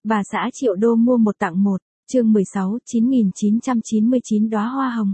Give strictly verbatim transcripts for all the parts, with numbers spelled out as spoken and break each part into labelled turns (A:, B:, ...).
A: Bà xã triệu đô mua một tặng một, chương mười sáu, chín nghìn chín trăm chín mươi chín đóa hoa hồng.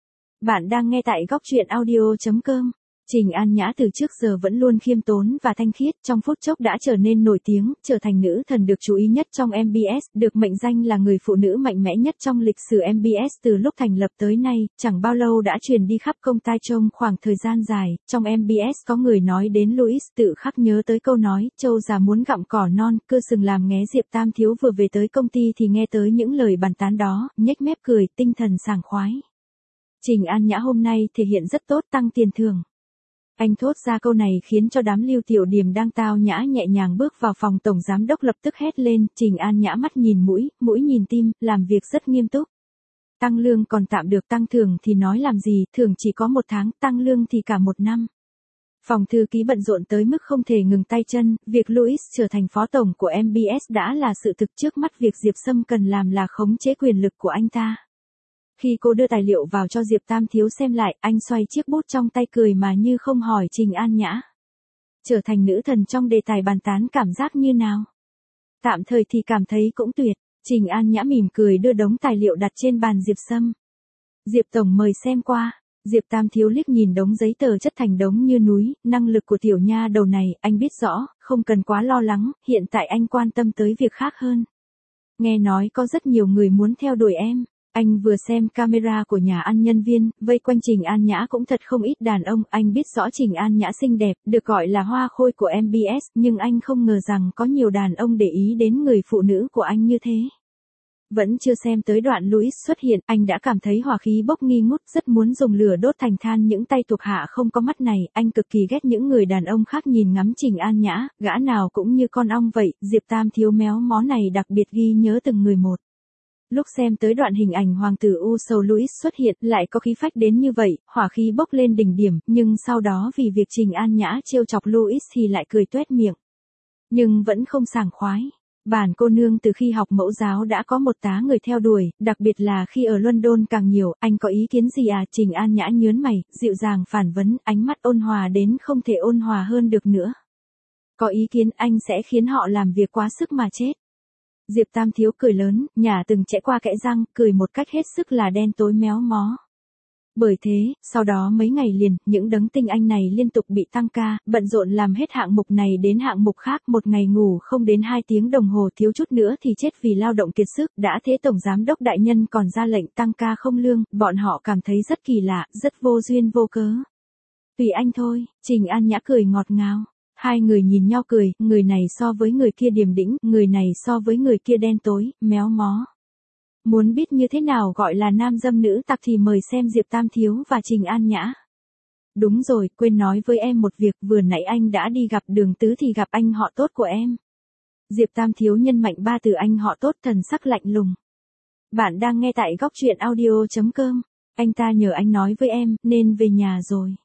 A: Bạn đang nghe tại góc truyện audio chấm com. Trình An Nhã từ trước giờ vẫn luôn khiêm tốn và thanh khiết, trong phút chốc đã trở nên nổi tiếng, trở thành nữ thần được chú ý nhất trong em bê ét, được mệnh danh là người phụ nữ mạnh mẽ nhất trong lịch sử em bê ét từ lúc thành lập tới nay, chẳng bao lâu đã truyền đi khắp công tai trong khoảng thời gian dài. Trong em bê ét có người nói đến Louis, tự khắc nhớ tới câu nói, trâu già muốn gặm cỏ non, cưa sừng làm nghé. Diệp Tam Thiếu vừa về tới công ty thì nghe tới những lời bàn tán đó, nhếch mép cười, tinh thần sảng khoái. Trình An Nhã hôm nay thể hiện rất tốt, tăng tiền thưởng. Anh thốt ra câu này khiến cho đám Lưu Tiểu Điềm đang tao nhã nhẹ nhàng bước vào phòng tổng giám đốc lập tức hét lên. Trình An Nhã mắt nhìn mũi, mũi nhìn tim, làm việc rất nghiêm túc. Tăng lương còn tạm được, tăng thưởng thì nói làm gì, thưởng chỉ có một tháng, tăng lương thì cả một năm. Phòng thư ký bận rộn tới mức không thể ngừng tay chân, việc Louis trở thành phó tổng của em bê ét đã là sự thực, trước mắt việc Diệp Sâm cần làm là khống chế quyền lực của anh ta. Khi cô đưa tài liệu vào cho Diệp Tam Thiếu xem lại, anh xoay chiếc bút trong tay cười mà như không hỏi Trình An Nhã. Trở thành nữ thần trong đề tài bàn tán cảm giác như nào? Tạm thời thì cảm thấy cũng tuyệt. Trình An Nhã mỉm cười đưa đống tài liệu đặt trên bàn Diệp Sâm. Diệp Tổng mời xem qua. Diệp Tam Thiếu liếc nhìn đống giấy tờ chất thành đống như núi, năng lực của tiểu nha đầu này, anh biết rõ, không cần quá lo lắng, hiện tại anh quan tâm tới việc khác hơn. Nghe nói có rất nhiều người muốn theo đuổi em. Anh vừa xem camera của nhà ăn nhân viên, vây quanh Trình An Nhã cũng thật không ít đàn ông, anh biết rõ Trình An Nhã xinh đẹp, được gọi là hoa khôi của em bê ét, nhưng anh không ngờ rằng có nhiều đàn ông để ý đến người phụ nữ của anh như thế. Vẫn chưa xem tới đoạn Louis xuất hiện, anh đã cảm thấy hỏa khí bốc nghi ngút, rất muốn dùng lửa đốt thành than những tay thuộc hạ không có mắt này. Anh cực kỳ ghét những người đàn ông khác nhìn ngắm Trình An Nhã, gã nào cũng như con ong vậy. Diệp Tam Thiếu méo mó này đặc biệt ghi nhớ từng người một. Lúc xem tới đoạn hình ảnh hoàng tử U Sầu Louis xuất hiện, lại có khí phách đến như vậy, hỏa khí bốc lên đỉnh điểm, nhưng sau đó vì việc Trình An Nhã trêu chọc Louis thì lại cười tuét miệng. Nhưng vẫn không sảng khoái. Bản cô nương từ khi học mẫu giáo đã có một tá người theo đuổi, đặc biệt là khi ở London càng nhiều. Anh có ý kiến gì à? Trình An Nhã nhớn mày, dịu dàng phản vấn, ánh mắt ôn hòa đến không thể ôn hòa hơn được nữa. Có ý kiến, anh sẽ khiến họ làm việc quá sức mà chết. Diệp Tam Thiếu cười lớn, nhả từng chẽ qua kẽ răng, cười một cách hết sức là đen tối méo mó. Bởi thế, sau đó mấy ngày liền, những đấng tinh anh này liên tục bị tăng ca, bận rộn làm hết hạng mục này đến hạng mục khác, một ngày ngủ không đến hai tiếng đồng hồ, thiếu chút nữa thì chết vì lao động kiệt sức. Đã thế tổng giám đốc đại nhân còn ra lệnh tăng ca không lương, bọn họ cảm thấy rất kỳ lạ, rất vô duyên vô cớ. Tùy anh thôi, Trình An Nhã cười ngọt ngào. Hai người nhìn nhau cười, người này so với người kia điềm đĩnh, người này so với người kia đen tối, méo mó. Muốn biết như thế nào gọi là nam dâm nữ tặc thì mời xem Diệp Tam Thiếu và Trình An Nhã. Đúng rồi, quên nói với em một việc, vừa nãy anh đã đi gặp Đường Tứ thì gặp anh họ tốt của em. Diệp Tam Thiếu nhân mạnh ba từ anh họ tốt, thần sắc lạnh lùng. Bạn đang nghe tại góc truyện audio chấm com. Anh ta nhờ anh nói với em, nên về nhà rồi.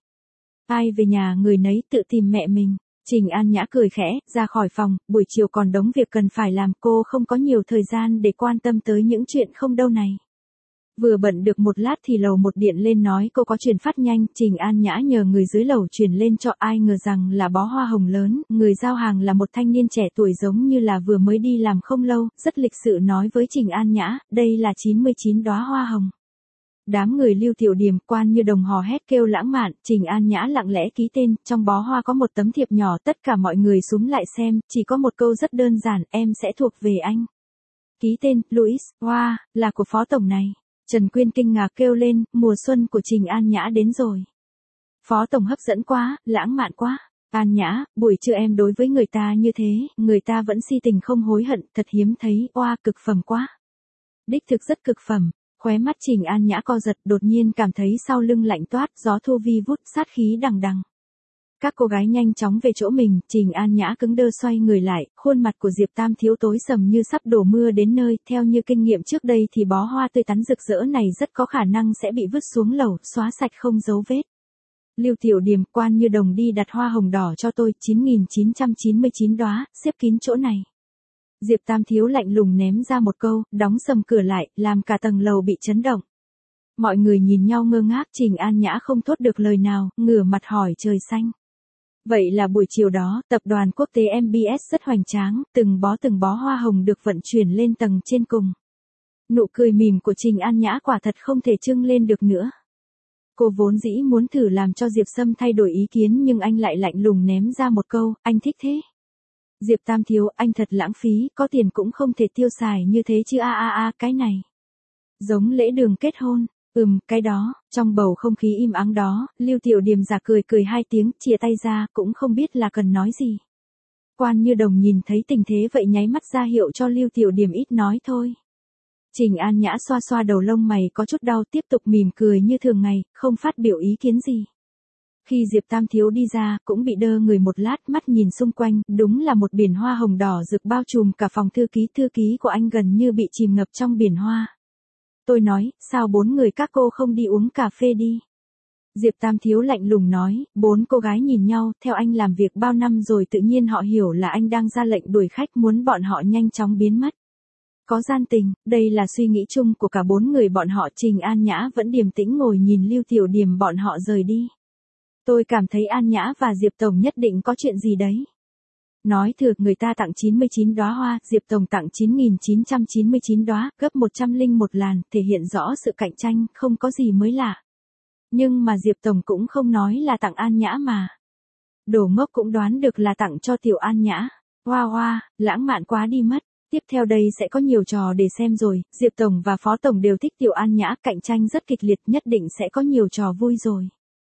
A: Ai về nhà người nấy tự tìm mẹ mình. Trình An Nhã cười khẽ, ra khỏi phòng, buổi chiều còn đống việc cần phải làm, cô không có nhiều thời gian để quan tâm tới những chuyện không đâu này. Vừa bận được một lát thì lầu một điện lên nói cô có chuyển phát nhanh, Trình An Nhã nhờ người dưới lầu chuyển lên cho, ai ngờ rằng là bó hoa hồng lớn, người giao hàng là một thanh niên trẻ tuổi giống như là vừa mới đi làm không lâu, rất lịch sự nói với Trình An Nhã, đây là chín mươi chín đóa hoa hồng. Đám người Lưu Tiểu Điềm quan như đồng hò hét kêu lãng mạn, Trình An Nhã lặng lẽ ký tên, trong bó hoa có một tấm thiệp nhỏ, tất cả mọi người súm lại xem, chỉ có một câu rất đơn giản, em sẽ thuộc về anh. Ký tên, Louis, wow, là của phó tổng này. Trần Quyên kinh ngạc kêu lên, mùa xuân của Trình An Nhã đến rồi. Phó tổng hấp dẫn quá, lãng mạn quá. An Nhã, buổi trưa em đối với người ta như thế, người ta vẫn si tình không hối hận, thật hiếm thấy, oa, cực phẩm quá. Đích thực rất cực phẩm. Khóe mắt Trình An Nhã co giật, đột nhiên cảm thấy sau lưng lạnh toát, gió thu vi vút, sát khí đằng đằng. Các cô gái nhanh chóng về chỗ mình, Trình An Nhã cứng đơ xoay người lại, khuôn mặt của Diệp Tam Thiếu tối sầm như sắp đổ mưa đến nơi, theo như kinh nghiệm trước đây thì bó hoa tươi tắn rực rỡ này rất có khả năng sẽ bị vứt xuống lầu, xóa sạch không dấu vết. Lưu Tiểu Điềm, quan như đồng đi đặt hoa hồng đỏ cho tôi, chín nghìn chín trăm chín mươi chín đóa, xếp kín chỗ này. Diệp Tam Thiếu lạnh lùng ném ra một câu, đóng sầm cửa lại, làm cả tầng lầu bị chấn động. Mọi người nhìn nhau ngơ ngác, Trình An Nhã không thốt được lời nào, ngửa mặt hỏi trời xanh. Vậy là buổi chiều đó, tập đoàn quốc tế em bê ét rất hoành tráng, từng bó từng bó hoa hồng được vận chuyển lên tầng trên cùng. Nụ cười mỉm của Trình An Nhã quả thật không thể trưng lên được nữa. Cô vốn dĩ muốn thử làm cho Diệp Sâm thay đổi ý kiến nhưng anh lại lạnh lùng ném ra một câu, anh thích thế. Diệp Tam Thiếu, anh thật lãng phí, có tiền cũng không thể tiêu xài như thế chứ a a a cái này. Giống lễ đường kết hôn, ừm, cái đó, trong bầu không khí im ắng đó, Lưu Tiểu Điềm giả cười cười hai tiếng, chia tay ra, cũng không biết là cần nói gì. Quan Như Đồng nhìn thấy tình thế vậy nháy mắt ra hiệu cho Lưu Tiểu Điềm ít nói thôi. Trình An Nhã xoa xoa đầu lông mày có chút đau tiếp tục mỉm cười như thường ngày, không phát biểu ý kiến gì. Khi Diệp Tam Thiếu đi ra, cũng bị đơ người một lát mắt nhìn xung quanh, đúng là một biển hoa hồng đỏ rực bao trùm cả phòng thư ký. Thư ký của anh gần như bị chìm ngập trong biển hoa. Tôi nói, sao bốn người các cô không đi uống cà phê đi? Diệp Tam Thiếu lạnh lùng nói, bốn cô gái nhìn nhau, theo anh làm việc bao năm rồi tự nhiên họ hiểu là anh đang ra lệnh đuổi khách muốn bọn họ nhanh chóng biến mất. Có gian tình, đây là suy nghĩ chung của cả bốn người bọn họ. Trình An Nhã vẫn điềm tĩnh ngồi nhìn Lưu Tiểu Điềm bọn họ rời đi. Tôi cảm thấy An Nhã và Diệp Tổng nhất định có chuyện gì đấy. Nói thừa người ta tặng chín mươi chín đóa hoa, Diệp Tổng tặng chín nghìn chín trăm chín mươi chín đóa, gấp một trăm lẻ một làn, thể hiện rõ sự cạnh tranh, không có gì mới lạ. Nhưng mà Diệp Tổng cũng không nói là tặng An Nhã mà. Đồ ngốc cũng đoán được là tặng cho Tiểu An Nhã. Hoa hoa, lãng mạn quá đi mất. Tiếp theo đây sẽ có nhiều trò để xem rồi, Diệp Tổng và Phó Tổng đều thích Tiểu An Nhã, cạnh tranh rất kịch liệt, nhất định sẽ có nhiều trò vui rồi.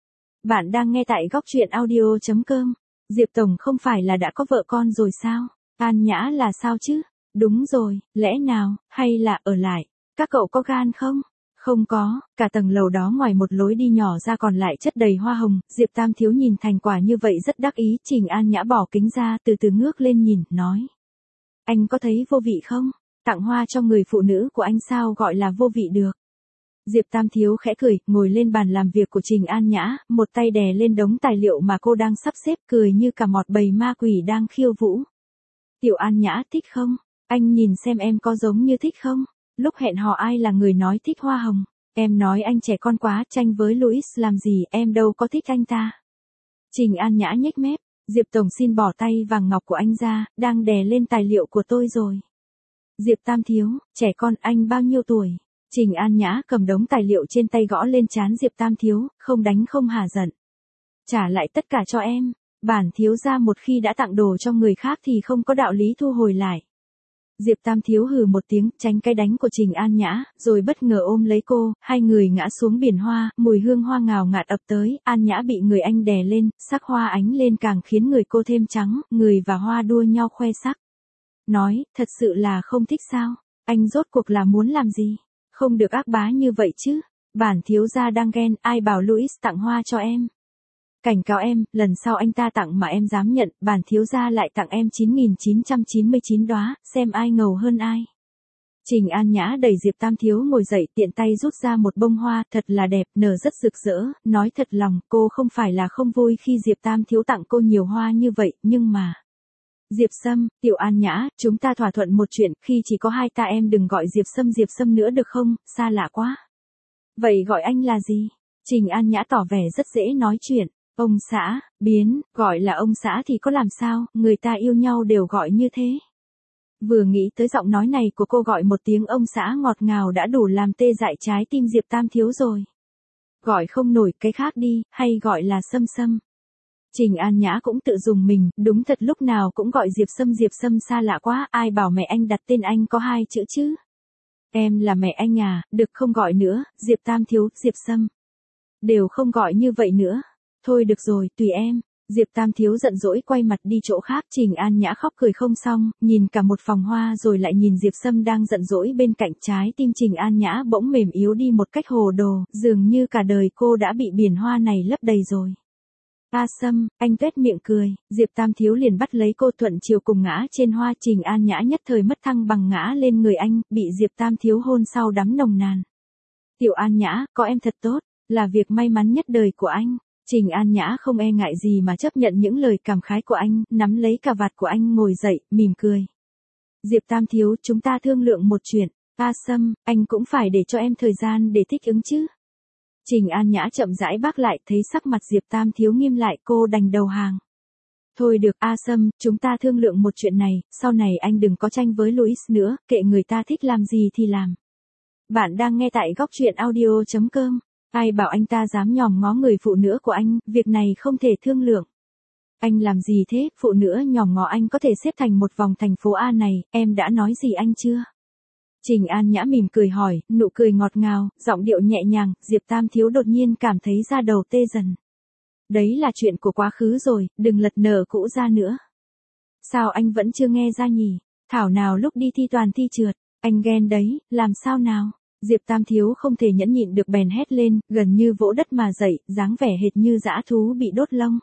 A: Bạn đang nghe tại góc truyện audio chấm com. Diệp Tổng không phải là đã có vợ con rồi sao? An Nhã là sao chứ? Đúng rồi, lẽ nào, hay là ở lại? Các cậu có gan không? Không có, cả tầng lầu đó ngoài một lối đi nhỏ ra còn lại chất đầy hoa hồng. Diệp Tam Thiếu nhìn thành quả như vậy rất đắc ý. Trình An Nhã bỏ kính ra từ từ ngước lên nhìn, nói. Anh có thấy vô vị không? Tặng hoa cho người phụ nữ của anh sao gọi là vô vị được? Diệp Tam Thiếu khẽ cười, ngồi lên bàn làm việc của Trình An Nhã, một tay đè lên đống tài liệu mà cô đang sắp xếp, cười như cả một bầy ma quỷ đang khiêu vũ. Tiểu An Nhã, thích không? Anh nhìn xem em có giống như thích không? Lúc hẹn hò ai là người nói thích hoa hồng? Em nói anh trẻ con quá, tranh với Louis làm gì, em đâu có thích anh ta. Trình An Nhã nhếch mép, Diệp Tổng xin bỏ tay vàng ngọc của anh ra, đang đè lên tài liệu của tôi rồi. Diệp Tam Thiếu, trẻ con, anh bao nhiêu tuổi? Trình An Nhã cầm đống tài liệu trên tay gõ lên trán Diệp Tam Thiếu, không đánh không hả giận. Trả lại tất cả cho em, bản thiếu gia một khi đã tặng đồ cho người khác thì không có đạo lý thu hồi lại. Diệp Tam Thiếu hừ một tiếng, tránh cái đánh của Trình An Nhã, rồi bất ngờ ôm lấy cô, hai người ngã xuống biển hoa, mùi hương hoa ngào ngạt ập tới, An Nhã bị người anh đè lên, sắc hoa ánh lên càng khiến người cô thêm trắng, người và hoa đua nhau khoe sắc. Nói, thật sự là không thích sao, anh rốt cuộc là muốn làm gì? Không được ác bá như vậy chứ, bản thiếu gia đang ghen, ai bảo Louis tặng hoa cho em. Cảnh cáo em, lần sau anh ta tặng mà em dám nhận, bản thiếu gia lại tặng em chín nghìn chín trăm chín mươi chín đóa, xem ai ngầu hơn ai. Trình An Nhã đẩy Diệp Tam Thiếu ngồi dậy, tiện tay rút ra một bông hoa, thật là đẹp, nở rất rực rỡ, nói thật lòng, cô không phải là không vui khi Diệp Tam Thiếu tặng cô nhiều hoa như vậy, nhưng mà... Diệp Sâm, Tiểu An Nhã, chúng ta thỏa thuận một chuyện, khi chỉ có hai ta em đừng gọi Diệp Sâm Diệp Sâm nữa được không, xa lạ quá. Vậy gọi anh là gì? Trình An Nhã tỏ vẻ rất dễ nói chuyện. Ông xã, biến, gọi là ông xã thì có làm sao, người ta yêu nhau đều gọi như thế. Vừa nghĩ tới giọng nói này của cô gọi một tiếng ông xã ngọt ngào đã đủ làm tê dại trái tim Diệp Tam Thiếu rồi. Gọi không nổi cái khác đi, hay gọi là Sâm Sâm. Trình An Nhã cũng tự dùng mình, đúng thật lúc nào cũng gọi Diệp Sâm Diệp Sâm xa lạ quá, ai bảo mẹ anh đặt tên anh có hai chữ chứ. Em là mẹ anh à, được không gọi nữa, Diệp Tam Thiếu, Diệp Sâm. Đều không gọi như vậy nữa. Thôi được rồi, tùy em. Diệp Tam Thiếu giận dỗi quay mặt đi chỗ khác. Trình An Nhã khóc cười không xong, nhìn cả một phòng hoa rồi lại nhìn Diệp Sâm đang giận dỗi bên cạnh, trái tim Trình An Nhã bỗng mềm yếu đi một cách hồ đồ, dường như cả đời cô đã bị biển hoa này lấp đầy rồi. A Sâm, anh tuét miệng cười, Diệp Tam Thiếu liền bắt lấy cô thuận chiều cùng ngã trên hoa. Trình An Nhã nhất thời mất thăng bằng ngã lên người anh, bị Diệp Tam Thiếu hôn sau đắm nồng nàn. Tiểu An Nhã, có em thật tốt, là việc may mắn nhất đời của anh. Trình An Nhã không e ngại gì mà chấp nhận những lời cảm khái của anh, nắm lấy cà vạt của anh ngồi dậy, mỉm cười. Diệp Tam Thiếu, chúng ta thương lượng một chuyện. A Sâm, anh cũng phải để cho em thời gian để thích ứng chứ. Trình An Nhã chậm rãi bác lại, thấy sắc mặt Diệp Tam Thiếu nghiêm lại, cô đành đầu hàng. Thôi được A Sâm, chúng ta thương lượng một chuyện này, sau này anh đừng có tranh với Louis nữa, kệ người ta thích làm gì thì làm. Bạn đang nghe tại góc truyện audio.com. Ai bảo anh ta dám nhòm ngó người phụ nữ của anh, việc này không thể thương lượng. Anh làm gì thế, phụ nữ nhòm ngó anh có thể xếp thành một vòng thành phố A này, em đã nói gì anh chưa? Trình An Nhã mỉm cười hỏi, nụ cười ngọt ngào, giọng điệu nhẹ nhàng, Diệp Tam Thiếu đột nhiên cảm thấy da đầu tê dần. Đấy là chuyện của quá khứ rồi, đừng lật nở cũ ra nữa. Sao anh vẫn chưa nghe ra nhỉ? Thảo nào lúc đi thi toàn thi trượt, anh ghen đấy, làm sao nào? Diệp Tam Thiếu không thể nhẫn nhịn được bèn hét lên, gần như vỗ đất mà dậy, dáng vẻ hệt như dã thú bị đốt lông.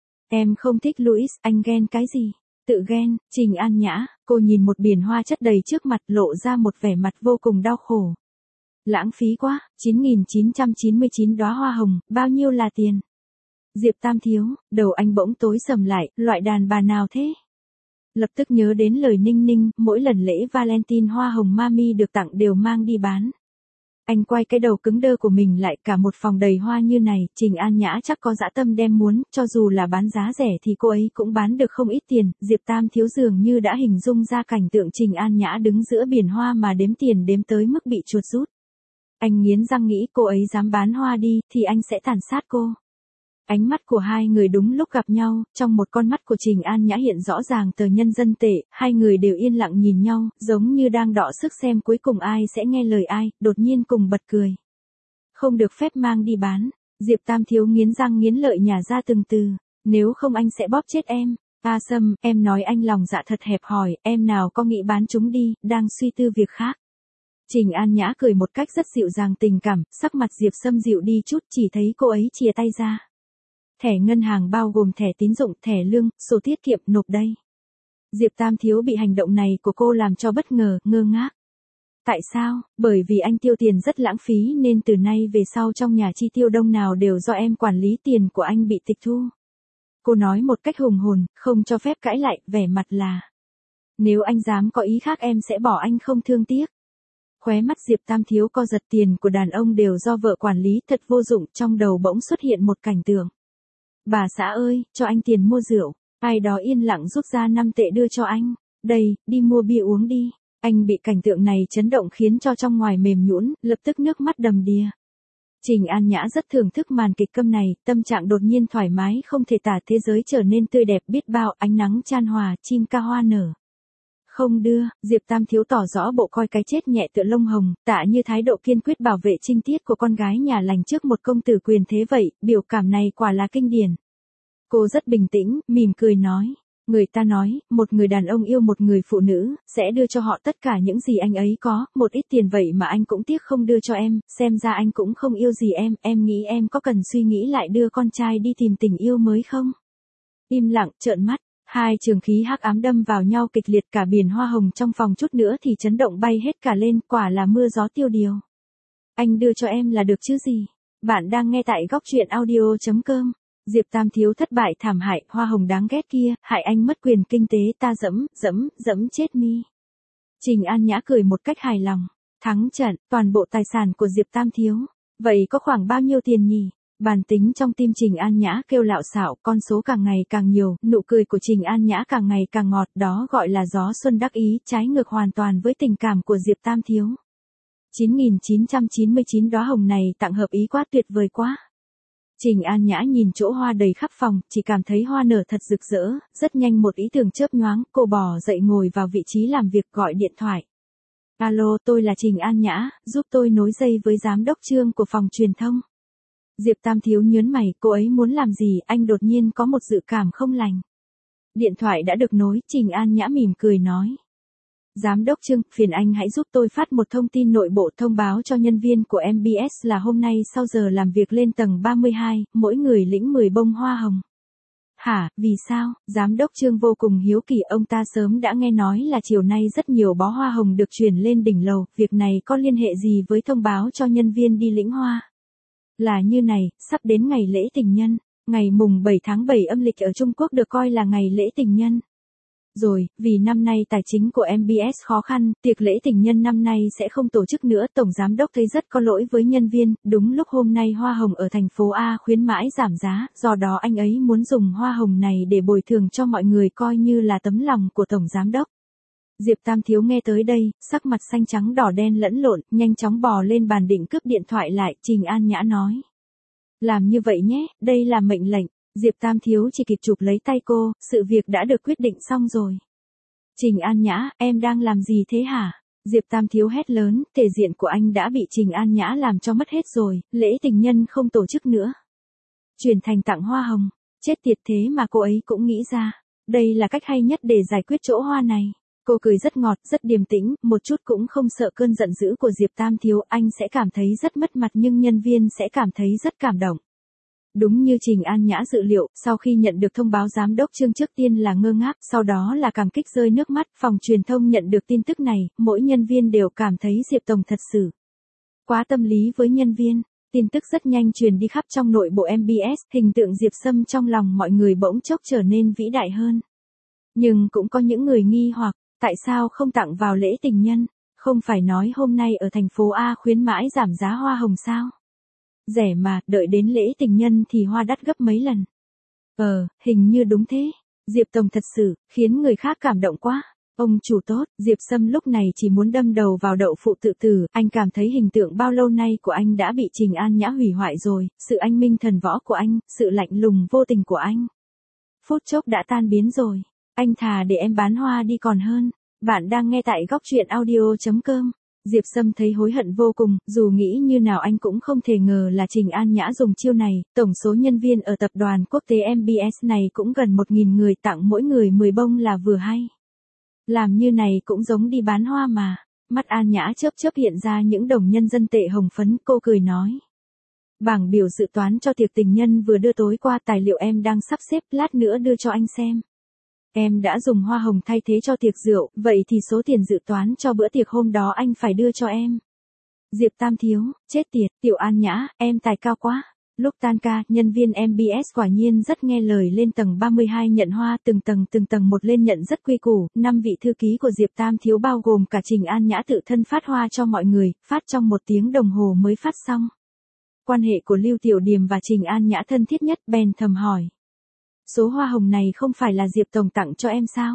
A: Em không thích Louis, anh ghen cái gì? Tự ghen, Trình An Nhã, cô nhìn một biển hoa chất đầy trước mặt lộ ra một vẻ mặt vô cùng đau khổ. Lãng phí quá, chín nghìn chín trăm chín mươi chín đóa hoa hồng, bao nhiêu là tiền? Diệp Tam Thiếu, đầu anh bỗng tối sầm lại, loại đàn bà nào thế? Lập tức nhớ đến lời Ninh Ninh, mỗi lần lễ Valentine hoa hồng mami được tặng đều mang đi bán. Anh quay cái đầu cứng đơ của mình lại, cả một phòng đầy hoa như này, Trình An Nhã chắc có dã tâm đem muốn, cho dù là bán giá rẻ thì cô ấy cũng bán được không ít tiền. Diệp Tam Thiếu dường như đã hình dung ra cảnh tượng Trình An Nhã đứng giữa biển hoa mà đếm tiền đếm tới mức bị chuột rút. Anh nghiến răng nghĩ cô ấy dám bán hoa đi, thì anh sẽ tàn sát cô. Ánh mắt của hai người đúng lúc gặp nhau, trong một con mắt của Trình An Nhã hiện rõ ràng tờ nhân dân tệ, hai người đều yên lặng nhìn nhau, giống như đang đọ sức xem cuối cùng ai sẽ nghe lời ai, đột nhiên cùng bật cười. Không được phép mang đi bán, Diệp Tam Thiếu nghiến răng nghiến lợi nhả ra từng từ, nếu không anh sẽ bóp chết em. A Sâm, em nói anh lòng dạ thật hẹp hòi, em nào có nghĩ bán chúng đi, đang suy tư việc khác. Trình An Nhã cười một cách rất dịu dàng tình cảm, sắc mặt Diệp Sâm dịu đi chút, chỉ thấy cô ấy chìa tay ra. Thẻ ngân hàng bao gồm thẻ tín dụng, thẻ lương, sổ tiết kiệm, nộp đây. Diệp Tam Thiếu bị hành động này của cô làm cho bất ngờ, ngơ ngác. Tại sao? Bởi vì anh tiêu tiền rất lãng phí nên từ nay về sau trong nhà chi tiêu đông nào đều do em quản lý, tiền của anh bị tịch thu. Cô nói một cách hùng hồn, không cho phép cãi lại, vẻ mặt là. Nếu anh dám có ý khác em sẽ bỏ anh không thương tiếc. Khóe mắt Diệp Tam Thiếu co giật, tiền của đàn ông đều do vợ quản lý, thật vô dụng, trong đầu bỗng xuất hiện một cảnh tượng. Bà xã ơi, cho anh tiền mua rượu. Ai đó yên lặng rút ra năm tệ đưa cho anh. Đây, đi mua bia uống đi. Anh bị cảnh tượng này chấn động khiến cho trong ngoài mềm nhũn, lập tức nước mắt đầm đìa. Trình An Nhã rất thưởng thức màn kịch câm này, tâm trạng đột nhiên thoải mái không thể tả, thế giới trở nên tươi đẹp biết bao, ánh nắng chan hòa, chim ca hoa nở. Không đưa, Diệp Tam Thiếu tỏ rõ bộ coi cái chết nhẹ tựa lông hồng, tả như thái độ kiên quyết bảo vệ trinh tiết của con gái nhà lành trước một công tử quyền thế vậy, biểu cảm này quả là kinh điển. Cô rất bình tĩnh, mỉm cười nói. Người ta nói, một người đàn ông yêu một người phụ nữ, sẽ đưa cho họ tất cả những gì anh ấy có, một ít tiền vậy mà anh cũng tiếc không đưa cho em, xem ra anh cũng không yêu gì em, em nghĩ em có cần suy nghĩ lại đưa con trai đi tìm tình yêu mới không? Im lặng, trợn mắt. Hai trường khí hắc ám đâm vào nhau kịch liệt, cả biển hoa hồng trong phòng chút nữa thì chấn động bay hết cả lên, quả là mưa gió tiêu điều. Anh đưa cho em là được chứ gì? Bạn đang nghe tại góc truyện audio.com. Diệp Tam Thiếu thất bại thảm hại, hoa hồng đáng ghét kia, hại anh mất quyền kinh tế, ta dẫm, dẫm, dẫm chết mi. Trình An Nhã cười một cách hài lòng. Thắng trận, toàn bộ tài sản của Diệp Tam Thiếu. Vậy có khoảng bao nhiêu tiền nhỉ? Bàn tính trong tim Trình An Nhã kêu lạo xạo, con số càng ngày càng nhiều, nụ cười của Trình An Nhã càng ngày càng ngọt, đó gọi là gió xuân đắc ý, trái ngược hoàn toàn với tình cảm của Diệp Tam Thiếu. chín nghìn chín trăm chín mươi chín đóa hồng này tặng hợp ý quá, tuyệt vời quá. Trình An Nhã nhìn chỗ hoa đầy khắp phòng, chỉ cảm thấy hoa nở thật rực rỡ, rất nhanh một ý tưởng chớp nhoáng, cô bò dậy ngồi vào vị trí làm việc gọi điện thoại. Alo, tôi là Trình An Nhã, giúp tôi nối dây với giám đốc Trương của phòng truyền thông. Diệp Tam Thiếu nhớn mày, cô ấy muốn làm gì, anh đột nhiên có một dự cảm không lành. Điện thoại đã được nối, Trình An Nhã mỉm cười nói. Giám đốc Trương, phiền anh hãy giúp tôi phát một thông tin nội bộ thông báo cho nhân viên của em bê ét là hôm nay sau giờ làm việc lên tầng ba mươi hai, mỗi người lĩnh mười bông hoa hồng. Hả, vì sao? Giám đốc Trương vô cùng hiếu kỳ, ông ta sớm đã nghe nói là chiều nay rất nhiều bó hoa hồng được chuyển lên đỉnh lầu, việc này có liên hệ gì với thông báo cho nhân viên đi lĩnh hoa? Là như này, sắp đến ngày lễ tình nhân, ngày mùng bảy tháng bảy âm lịch ở Trung Quốc được coi là ngày lễ tình nhân. Rồi, vì năm nay tài chính của em bê ét khó khăn, tiệc lễ tình nhân năm nay sẽ không tổ chức nữa. Tổng giám đốc thấy rất có lỗi với nhân viên, đúng lúc hôm nay hoa hồng ở thành phố A khuyến mãi giảm giá, do đó anh ấy muốn dùng hoa hồng này để bồi thường cho mọi người coi như là tấm lòng của tổng giám đốc. Diệp Tam Thiếu nghe tới đây, sắc mặt xanh trắng đỏ đen lẫn lộn, nhanh chóng bò lên bàn định cướp điện thoại lại, Trình An Nhã nói. Làm như vậy nhé, đây là mệnh lệnh. Diệp Tam Thiếu chỉ kịp chụp lấy tay cô, sự việc đã được quyết định xong rồi. Trình An Nhã, em đang làm gì thế hả? Diệp Tam Thiếu hét lớn, thể diện của anh đã bị Trình An Nhã làm cho mất hết rồi, lễ tình nhân không tổ chức nữa. Chuyển thành tặng hoa hồng, chết tiệt thế mà cô ấy cũng nghĩ ra. Đây là cách hay nhất để giải quyết chỗ hoa này. Cô cười rất ngọt, rất điềm tĩnh, một chút cũng không sợ cơn giận dữ của Diệp Tam Thiếu, anh sẽ cảm thấy rất mất mặt nhưng nhân viên sẽ cảm thấy rất cảm động. Đúng như Trình An Nhã dự liệu, sau khi nhận được thông báo giám đốc Trương trước tiên là ngơ ngác, sau đó là cảm kích rơi nước mắt, phòng truyền thông nhận được tin tức này, mỗi nhân viên đều cảm thấy Diệp Tổng thật sự quá tâm lý với nhân viên. Tin tức rất nhanh truyền đi khắp trong nội bộ em bê ét, hình tượng Diệp Sâm trong lòng mọi người bỗng chốc trở nên vĩ đại hơn. Nhưng cũng có những người nghi hoặc, tại sao không tặng vào lễ tình nhân, không phải nói hôm nay ở thành phố A khuyến mãi giảm giá hoa hồng sao? Rẻ mà, đợi đến lễ tình nhân thì hoa đắt gấp mấy lần. Ờ, hình như đúng thế. Diệp Tổng thật sự, khiến người khác cảm động quá. Ông chủ tốt, Diệp Sâm lúc này chỉ muốn đâm đầu vào đậu phụ tự tử, anh cảm thấy hình tượng bao lâu nay của anh đã bị Trình An Nhã hủy hoại rồi, sự anh minh thần võ của anh, sự lạnh lùng vô tình của anh. Phút chốc đã tan biến rồi, anh thà để em bán hoa đi còn hơn. Bạn đang nghe tại góc truyện audio chấm com. Diệp Sâm thấy hối hận vô cùng, dù nghĩ như nào anh cũng không thể ngờ là Trình An Nhã dùng chiêu này, tổng số nhân viên ở tập đoàn quốc tế em bê ét này cũng gần một nghìn người, tặng mỗi người mười bông là vừa hay. Làm như này cũng giống đi bán hoa mà. Mắt An Nhã chớp chớp hiện ra những đồng nhân dân tệ hồng phấn, cô cười nói. Bảng biểu dự toán cho tiệc tình nhân vừa đưa tối qua, tài liệu em đang sắp xếp, lát nữa đưa cho anh xem. Em đã dùng hoa hồng thay thế cho tiệc rượu, vậy thì số tiền dự toán cho bữa tiệc hôm đó anh phải đưa cho em. Diệp Tam Thiếu, chết tiệt, Tiểu An Nhã, em tài cao quá. Lúc tan ca, nhân viên em bê ét quả nhiên rất nghe lời, lên tầng ba mươi hai nhận hoa, từng tầng từng tầng một lên nhận rất quy củ, năm vị thư ký của Diệp Tam Thiếu bao gồm cả Trình An Nhã tự thân phát hoa cho mọi người, phát trong một tiếng đồng hồ mới phát xong. Quan hệ của Lưu Tiểu Điềm và Trình An Nhã thân thiết nhất, bèn thầm hỏi. Số hoa hồng này không phải là Diệp Tổng tặng cho em sao?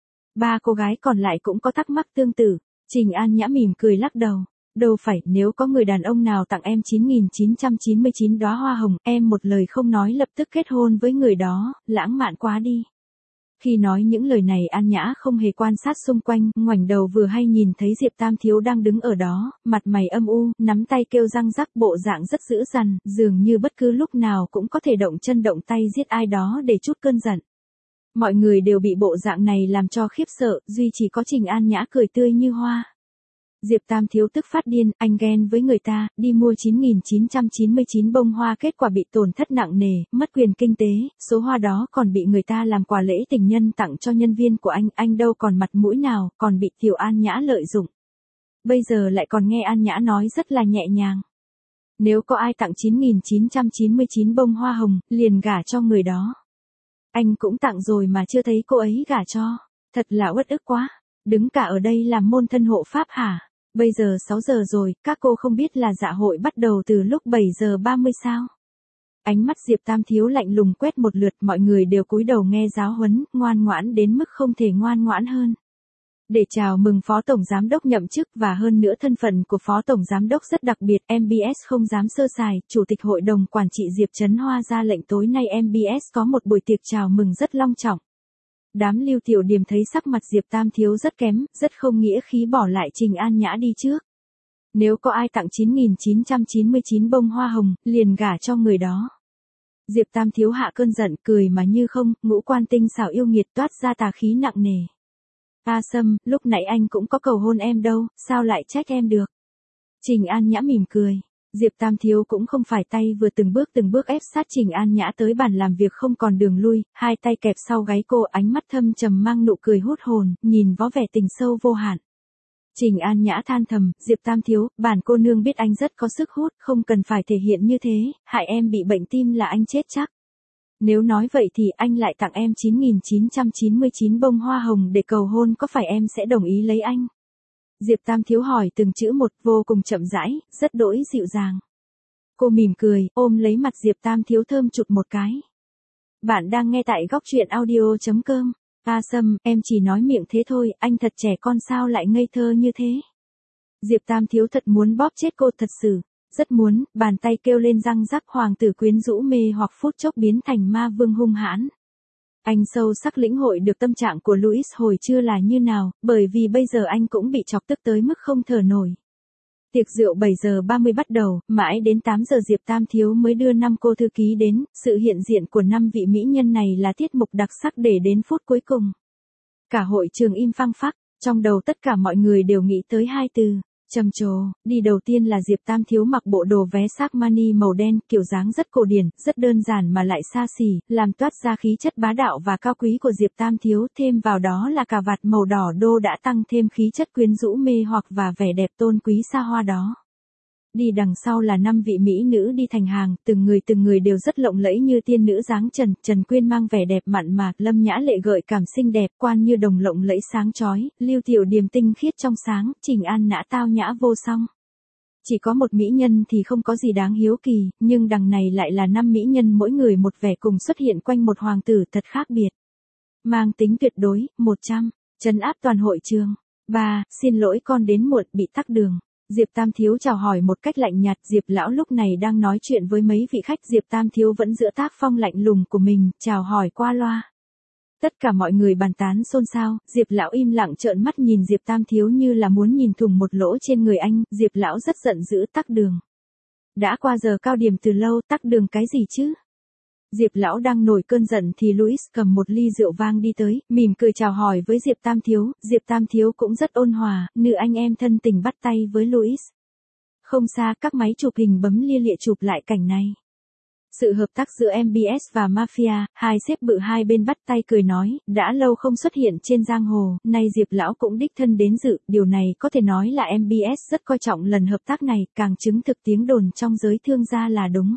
A: Ba cô gái còn lại cũng có thắc mắc tương tự. Trình An Nhã mỉm cười lắc đầu. Đâu phải, nếu có người đàn ông nào tặng em chín nghìn chín trăm chín mươi chín đóa hoa hồng, em một lời không nói lập tức kết hôn với người đó, lãng mạn quá đi. Khi nói những lời này, An Nhã không hề quan sát xung quanh, ngoảnh đầu vừa hay nhìn thấy Diệp Tam Thiếu đang đứng ở đó, mặt mày âm u, nắm tay kêu răng rắc, bộ dạng rất dữ dằn, dường như bất cứ lúc nào cũng có thể động chân động tay giết ai đó để trút cơn giận. Mọi người đều bị bộ dạng này làm cho khiếp sợ, duy chỉ có Trình An Nhã cười tươi như hoa. Diệp Tam Thiếu tức phát điên, anh ghen với người ta, đi mua chín nghìn chín trăm chín mươi chín bông hoa, kết quả bị tổn thất nặng nề, mất quyền kinh tế, số hoa đó còn bị người ta làm quà lễ tình nhân tặng cho nhân viên của anh, anh đâu còn mặt mũi nào, còn bị Tiểu An Nhã lợi dụng. Bây giờ lại còn nghe An Nhã nói rất là nhẹ nhàng. Nếu có ai tặng chín nghìn chín trăm chín mươi chín bông hoa hồng, liền gả cho người đó. Anh cũng tặng rồi mà chưa thấy cô ấy gả cho, thật là uất ức quá, đứng cả ở đây làm môn thân hộ pháp hả? Bây giờ sáu giờ rồi, các cô không biết là dạ hội bắt đầu từ lúc bảy giờ ba mươi sao? Ánh mắt Diệp Tam Thiếu lạnh lùng quét một lượt, mọi người đều cúi đầu nghe giáo huấn, ngoan ngoãn đến mức không thể ngoan ngoãn hơn. Để chào mừng Phó Tổng Giám đốc nhậm chức, và hơn nữa thân phận của Phó Tổng Giám đốc rất đặc biệt, em bê ét không dám sơ sài, Chủ tịch Hội đồng Quản trị Diệp Trấn Hoa ra lệnh tối nay em bê ét có một buổi tiệc chào mừng rất long trọng. Đám Lưu Tiểu Điềm thấy sắc mặt Diệp Tam Thiếu rất kém, rất không nghĩa khí bỏ lại Trình An Nhã đi trước. Nếu có ai tặng chín nghìn chín trăm chín mươi chín bông hoa hồng, liền gả cho người đó. Diệp Tam Thiếu hạ cơn giận, cười mà như không, ngũ quan tinh xảo yêu nghiệt toát ra tà khí nặng nề. A Sâm, lúc nãy anh cũng có cầu hôn em đâu, sao lại trách em được? Trình An Nhã mỉm cười. Diệp Tam Thiếu cũng không phải tay vừa từng bước từng bước ép sát Trình An Nhã tới bàn làm việc không còn đường lui, hai tay kẹp sau gáy cô, ánh mắt thâm trầm mang nụ cười hút hồn, nhìn có vẻ tình sâu vô hạn. Trình An Nhã than thầm, Diệp Tam Thiếu, bản cô nương biết anh rất có sức hút, không cần phải thể hiện như thế, hại em bị bệnh tim là anh chết chắc. Nếu nói vậy thì anh lại tặng em chín nghìn chín trăm chín mươi chín bông hoa hồng để cầu hôn, có phải em sẽ đồng ý lấy anh? Diệp Tam Thiếu hỏi từng chữ một, vô cùng chậm rãi, rất đỗi dịu dàng. Cô mỉm cười, ôm lấy mặt Diệp Tam Thiếu thơm chụt một cái. Bạn đang nghe tại góc truyện audio chấm com. A Sâm, em chỉ nói miệng thế thôi, anh thật trẻ con sao lại ngây thơ như thế? Diệp Tam Thiếu thật muốn bóp chết cô, thật sự. Rất muốn, bàn tay kêu lên răng rắc, hoàng tử quyến rũ mê hoặc phút chốc biến thành ma vương hung hãn. Anh sâu sắc lĩnh hội được tâm trạng của Louis hồi trưa là như nào, bởi vì bây giờ anh cũng bị chọc tức tới mức không thở nổi. Tiệc rượu bảy giờ ba mươi bắt đầu, mãi đến tám giờ Diệp Tam Thiếu mới đưa năm cô thư ký đến, sự hiện diện của năm vị mỹ nhân này là tiết mục đặc sắc để đến phút cuối cùng. Cả hội trường im phăng phắc, trong đầu tất cả mọi người đều nghĩ tới hai từ. Trầm trồ. Đi đầu tiên là Diệp Tam Thiếu mặc bộ đồ vé Sarmani màu đen, kiểu dáng rất cổ điển, rất đơn giản mà lại xa xỉ, làm toát ra khí chất bá đạo và cao quý của Diệp Tam Thiếu, thêm vào đó là cà vạt màu đỏ đô đã tăng thêm khí chất quyến rũ mê hoặc và vẻ đẹp tôn quý xa hoa đó. Đi đằng sau là năm vị mỹ nữ đi thành hàng, từng người từng người đều rất lộng lẫy như tiên nữ dáng trần, Trần Quyên mang vẻ đẹp mặn mà, Lâm Nhã Lệ gợi cảm xinh đẹp, Quan Như Đồng lộng lẫy sáng chói, Lưu Tiểu Điềm tinh khiết trong sáng, Trình An Nhã tao nhã vô song. Chỉ có một mỹ nhân thì không có gì đáng hiếu kỳ, nhưng đằng này lại là năm mỹ nhân mỗi người một vẻ cùng xuất hiện quanh một hoàng tử thật khác biệt. Mang tính tuyệt đối, một trăm, trấn áp toàn hội trường. ba. Xin lỗi con đến muộn, bị tắc đường. Diệp Tam Thiếu chào hỏi một cách lạnh nhạt, Diệp lão lúc này đang nói chuyện với mấy vị khách, Diệp Tam Thiếu vẫn giữ tác phong lạnh lùng của mình, chào hỏi qua loa. Tất cả mọi người bàn tán xôn xao, Diệp lão im lặng trợn mắt nhìn Diệp Tam Thiếu như là muốn nhìn thủng một lỗ trên người anh, Diệp lão rất giận dữ, tắc đường. Đã qua giờ cao điểm từ lâu, tắc đường cái gì chứ? Diệp lão đang nổi cơn giận thì Louis cầm một ly rượu vang đi tới, mỉm cười chào hỏi với Diệp Tam Thiếu, Diệp Tam Thiếu cũng rất ôn hòa, nữ anh em thân tình bắt tay với Louis. Không xa, các máy chụp hình bấm lia lịa chụp lại cảnh này. Sự hợp tác giữa em bê ét và Mafia, hai sếp bự hai bên bắt tay cười nói, đã lâu không xuất hiện trên giang hồ, nay Diệp lão cũng đích thân đến dự, điều này có thể nói là em bê ét rất coi trọng lần hợp tác này, càng chứng thực tiếng đồn trong giới thương gia là đúng.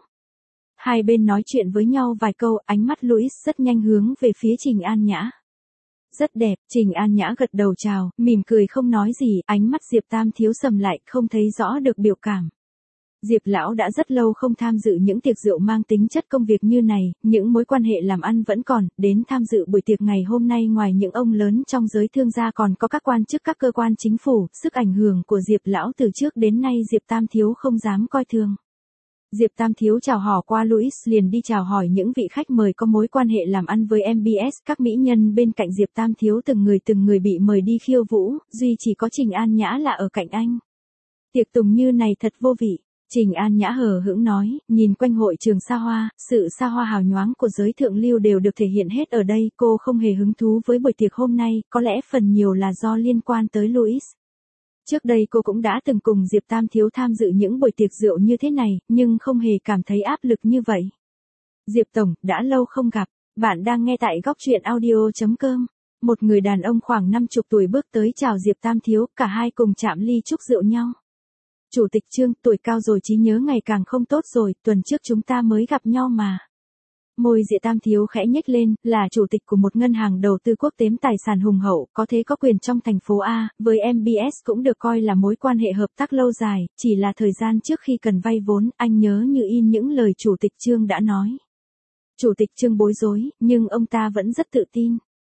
A: Hai bên nói chuyện với nhau vài câu, ánh mắt Louis rất nhanh hướng về phía Trình An Nhã. Rất đẹp, Trình An Nhã gật đầu chào, mỉm cười không nói gì, ánh mắt Diệp Tam Thiếu sầm lại, không thấy rõ được biểu cảm. Diệp lão đã rất lâu không tham dự những tiệc rượu mang tính chất công việc như này, những mối quan hệ làm ăn vẫn còn, đến tham dự buổi tiệc ngày hôm nay ngoài những ông lớn trong giới thương gia còn có các quan chức các cơ quan chính phủ, sức ảnh hưởng của Diệp lão từ trước đến nay Diệp Tam Thiếu không dám coi thường. Diệp Tam Thiếu chào hỏi qua Louis liền đi chào hỏi những vị khách mời có mối quan hệ làm ăn với em bê ét, các mỹ nhân bên cạnh Diệp Tam Thiếu từng người từng người bị mời đi khiêu vũ, duy chỉ có Trình An Nhã là ở cạnh anh. Tiệc tùng như này thật vô vị. Trình An Nhã hờ hững nói, nhìn quanh hội trường xa hoa, sự xa hoa hào nhoáng của giới thượng lưu đều được thể hiện hết ở đây, cô không hề hứng thú với buổi tiệc hôm nay, có lẽ phần nhiều là do liên quan tới Louis. Trước đây cô cũng đã từng cùng Diệp Tam Thiếu tham dự những buổi tiệc rượu như thế này, nhưng không hề cảm thấy áp lực như vậy. Diệp Tổng, đã lâu không gặp, bạn đang nghe tại góc truyện audio chấm com. Một người đàn ông khoảng năm chục tuổi bước tới chào Diệp Tam Thiếu, cả hai cùng chạm ly chúc rượu nhau. Chủ tịch Trương, tuổi cao rồi trí nhớ ngày càng không tốt rồi, tuần trước chúng ta mới gặp nhau mà. Môi Diệp Tam Thiếu khẽ nhếch lên, là chủ tịch của một ngân hàng đầu tư quốc tế tài sản hùng hậu, có thế có quyền trong thành phố A, với em bê ét cũng được coi là mối quan hệ hợp tác lâu dài, chỉ là thời gian trước khi cần vay vốn, anh nhớ như in những lời chủ tịch Trương đã nói. Chủ tịch Trương bối rối, nhưng ông ta vẫn rất tự tin.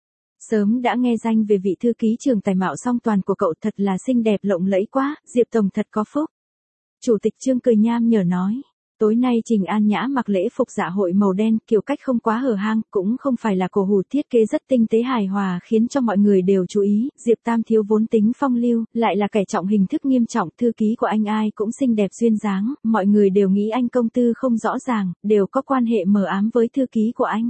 A: Sớm đã nghe danh về vị thư ký trưởng tài mạo song toàn của cậu, thật là xinh đẹp lộng lẫy quá, Diệp Tổng thật có phúc. Chủ tịch Trương cười nham nhở nói. Tối nay Trình An Nhã mặc lễ phục dạ hội màu đen, kiểu cách không quá hở hang, cũng không phải là cổ hủ, thiết kế rất tinh tế hài hòa khiến cho mọi người đều chú ý. Diệp Tam Thiếu vốn tính phong lưu, lại là kẻ trọng hình thức nghiêm trọng, thư ký của anh ai cũng xinh đẹp duyên dáng, mọi người đều nghĩ anh công tư không rõ ràng, đều có quan hệ mờ ám với thư ký của anh.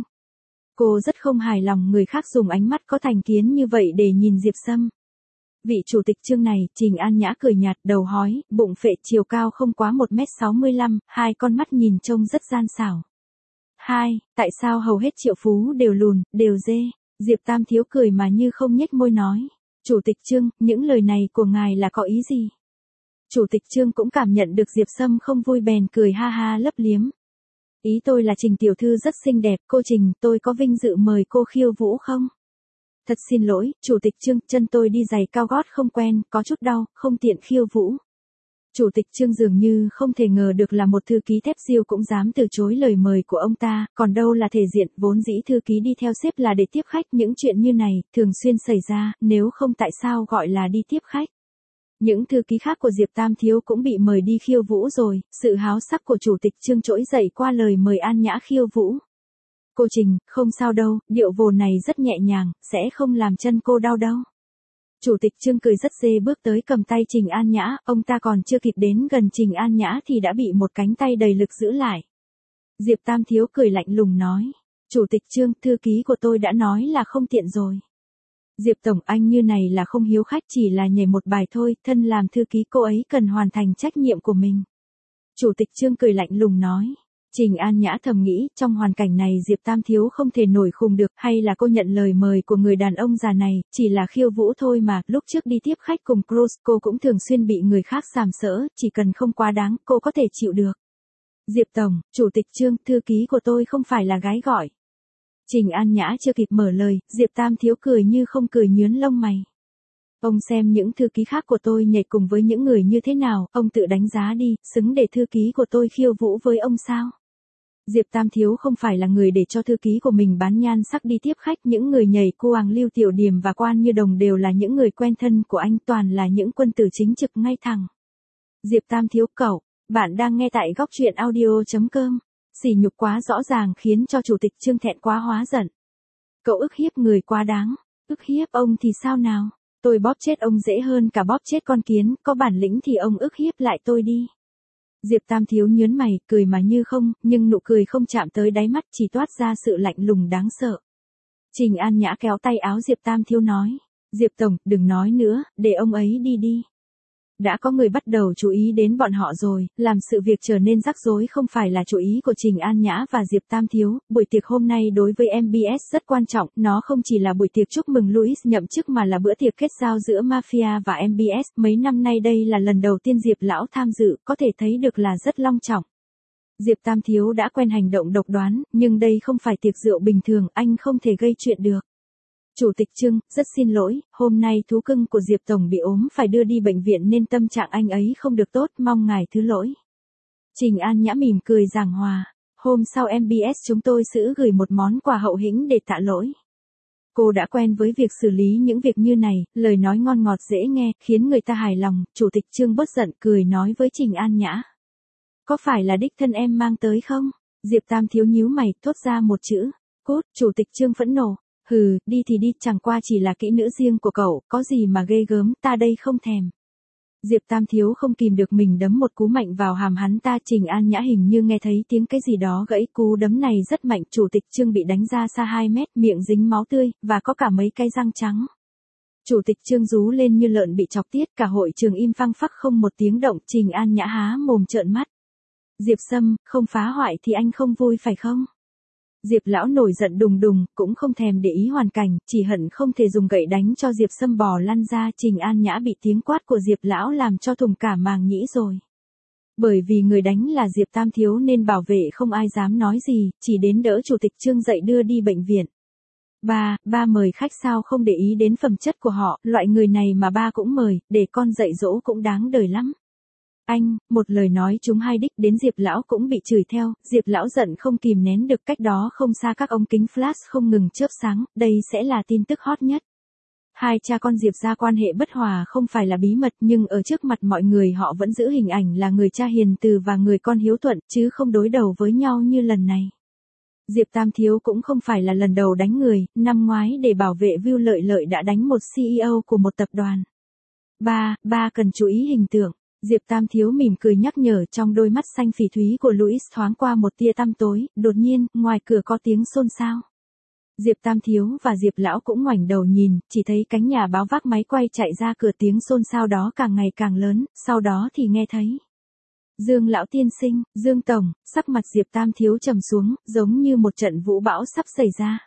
A: Cô rất không hài lòng người khác dùng ánh mắt có thành kiến như vậy để nhìn Diệp Sâm. Vị chủ tịch Trương này, Trình An Nhã cười nhạt, đầu hói, bụng phệ, chiều cao không quá một mét sáu mươi lăm, hai con mắt nhìn trông rất gian xảo. Hai, tại sao hầu hết triệu phú đều lùn, đều dê? Diệp Tam Thiếu cười mà như không nhếch môi nói. Chủ tịch Trương, những lời này của ngài là có ý gì? Chủ tịch Trương cũng cảm nhận được Diệp Sâm không vui bèn cười ha ha lấp liếm. Ý tôi là Trình tiểu thư rất xinh đẹp, cô Trình, tôi có vinh dự mời cô khiêu vũ không? Thật xin lỗi, Chủ tịch Trương, chân tôi đi giày cao gót không quen, có chút đau, không tiện khiêu vũ. Chủ tịch Trương dường như không thể ngờ được là một thư ký thép siêu cũng dám từ chối lời mời của ông ta, còn đâu là thể diện, vốn dĩ thư ký đi theo sếp là để tiếp khách, những chuyện như này thường xuyên xảy ra, nếu không tại sao gọi là đi tiếp khách. Những thư ký khác của Diệp Tam Thiếu cũng bị mời đi khiêu vũ rồi, sự háo sắc của Chủ tịch Trương trỗi dậy qua lời mời An Nhã khiêu vũ. Cô Trình, không sao đâu, điệu vồ này rất nhẹ nhàng, sẽ không làm chân cô đau đâu. Chủ tịch Trương cười rất dê bước tới cầm tay Trình An Nhã, ông ta còn chưa kịp đến gần Trình An Nhã thì đã bị một cánh tay đầy lực giữ lại. Diệp Tam Thiếu cười lạnh lùng nói, Chủ tịch Trương, thư ký của tôi đã nói là không tiện rồi. Diệp Tổng, anh như này là không hiếu khách, chỉ là nhảy một bài thôi, thân làm thư ký cô ấy cần hoàn thành trách nhiệm của mình. Chủ tịch Trương cười lạnh lùng nói. Trình An Nhã thầm nghĩ, trong hoàn cảnh này Diệp Tam Thiếu không thể nổi khùng được, hay là cô nhận lời mời của người đàn ông già này, chỉ là khiêu vũ thôi mà, lúc trước đi tiếp khách cùng Cruise, cô cũng thường xuyên bị người khác sàm sỡ, chỉ cần không quá đáng, cô có thể chịu được. Diệp Tổng, Chủ tịch Trương, thư ký của tôi không phải là gái gọi. Trình An Nhã chưa kịp mở lời, Diệp Tam Thiếu cười như không cười nhướng lông mày. Ông xem những thư ký khác của tôi nhảy cùng với những người như thế nào, ông tự đánh giá đi, xứng để thư ký của tôi khiêu vũ với ông sao? Diệp Tam Thiếu không phải là người để cho thư ký của mình bán nhan sắc đi tiếp khách, những người nhảy cu Hoàng Lưu Tiểu Điềm và Quan Như Đồng đều là những người quen thân của anh, toàn là những quân tử chính trực ngay thẳng. Diệp Tam Thiếu cậu, bạn đang nghe tại góc truyện audio chấm com. Sỉ nhục quá rõ ràng khiến cho Chủ tịch Trương thẹn quá hóa giận. Cậu ức hiếp người quá đáng, ức hiếp ông thì sao nào? Tôi bóp chết ông dễ hơn cả bóp chết con kiến, có bản lĩnh thì ông ức hiếp lại tôi đi. Diệp Tam Thiếu nhớn mày, cười mà như không, nhưng nụ cười không chạm tới đáy mắt, chỉ toát ra sự lạnh lùng đáng sợ. Trình An Nhã kéo tay áo Diệp Tam Thiếu nói, Diệp Tổng, đừng nói nữa, để ông ấy đi đi. Đã có người bắt đầu chú ý đến bọn họ rồi, làm sự việc trở nên rắc rối không phải là chủ ý của Trình An Nhã và Diệp Tam Thiếu, buổi tiệc hôm nay đối với em bê ét rất quan trọng, nó không chỉ là buổi tiệc chúc mừng Louis nhậm chức mà là bữa tiệc kết giao giữa Mafia và em bê ét, mấy năm nay đây là lần đầu tiên Diệp Lão tham dự, có thể thấy được là rất long trọng. Diệp Tam Thiếu đã quen hành động độc đoán, nhưng đây không phải tiệc rượu bình thường, anh không thể gây chuyện được. Chủ tịch Trương, rất xin lỗi, hôm nay thú cưng của Diệp Tổng bị ốm phải đưa đi bệnh viện nên tâm trạng anh ấy không được tốt, mong ngài thứ lỗi. Trình An Nhã mỉm cười giảng hòa, hôm sau em bê ét chúng tôi sẽ gửi một món quà hậu hĩnh để tạ lỗi. Cô đã quen với việc xử lý những việc như này, lời nói ngon ngọt dễ nghe, khiến người ta hài lòng, Chủ tịch Trương bớt giận cười nói với Trình An Nhã. Có phải là đích thân em mang tới không? Diệp Tam Thiếu nhíu mày, thốt ra một chữ, cút, Chủ tịch Trương phẫn nộ. Hừ, đi thì đi, chẳng qua chỉ là kỹ nữ riêng của cậu, có gì mà ghê gớm, ta đây không thèm. Diệp Tam Thiếu không kìm được mình đấm một cú mạnh vào hàm hắn ta. Trình An Nhã hình như nghe thấy tiếng cái gì đó gãy, cú đấm này rất mạnh, Chủ tịch Trương bị đánh ra xa hai mét, miệng dính máu tươi, và có cả mấy cái răng trắng. Chủ tịch Trương rú lên như lợn bị chọc tiết, cả hội trường im phăng phắc không một tiếng động, Trình An Nhã há mồm trợn mắt. Diệp Sâm, không phá hoại thì anh không vui phải không? Diệp Lão nổi giận đùng đùng, cũng không thèm để ý hoàn cảnh, chỉ hận không thể dùng gậy đánh cho Diệp Sâm bò lăn ra. Trình An Nhã bị tiếng quát của Diệp Lão làm cho thùng cả màng nhĩ rồi. Bởi vì người đánh là Diệp Tam Thiếu nên bảo vệ không ai dám nói gì, chỉ đến đỡ Chủ tịch Trương dậy đưa đi bệnh viện. Ba, ba mời khách sao không để ý đến phẩm chất của họ, loại người này mà ba cũng mời, để con dạy dỗ cũng đáng đời lắm. Anh, một lời nói trúng hai đích, đến Diệp Lão cũng bị chửi theo, Diệp Lão giận không kìm nén được, cách đó không xa các ống kính flash không ngừng chớp sáng, đây sẽ là tin tức hot nhất. Hai cha con Diệp gia quan hệ bất hòa không phải là bí mật, nhưng ở trước mặt mọi người họ vẫn giữ hình ảnh là người cha hiền từ và người con hiếu thuận, chứ không đối đầu với nhau như lần này. Diệp Tam Thiếu cũng không phải là lần đầu đánh người, năm ngoái để bảo vệ view lợi lợi đã đánh một xê e ô của một tập đoàn. Ba, ba cần chú ý hình tượng. Diệp Tam Thiếu mỉm cười nhắc nhở, trong đôi mắt xanh phỉ thúy của Louis thoáng qua một tia tăm tối, đột nhiên, ngoài cửa có tiếng xôn xao. Diệp Tam Thiếu và Diệp Lão cũng ngoảnh đầu nhìn, chỉ thấy cánh nhà báo vác máy quay chạy ra cửa, tiếng xôn xao đó càng ngày càng lớn, sau đó thì nghe thấy. Dương Lão tiên sinh, Dương Tổng, sắc mặt Diệp Tam Thiếu trầm xuống, giống như một trận vũ bão sắp xảy ra.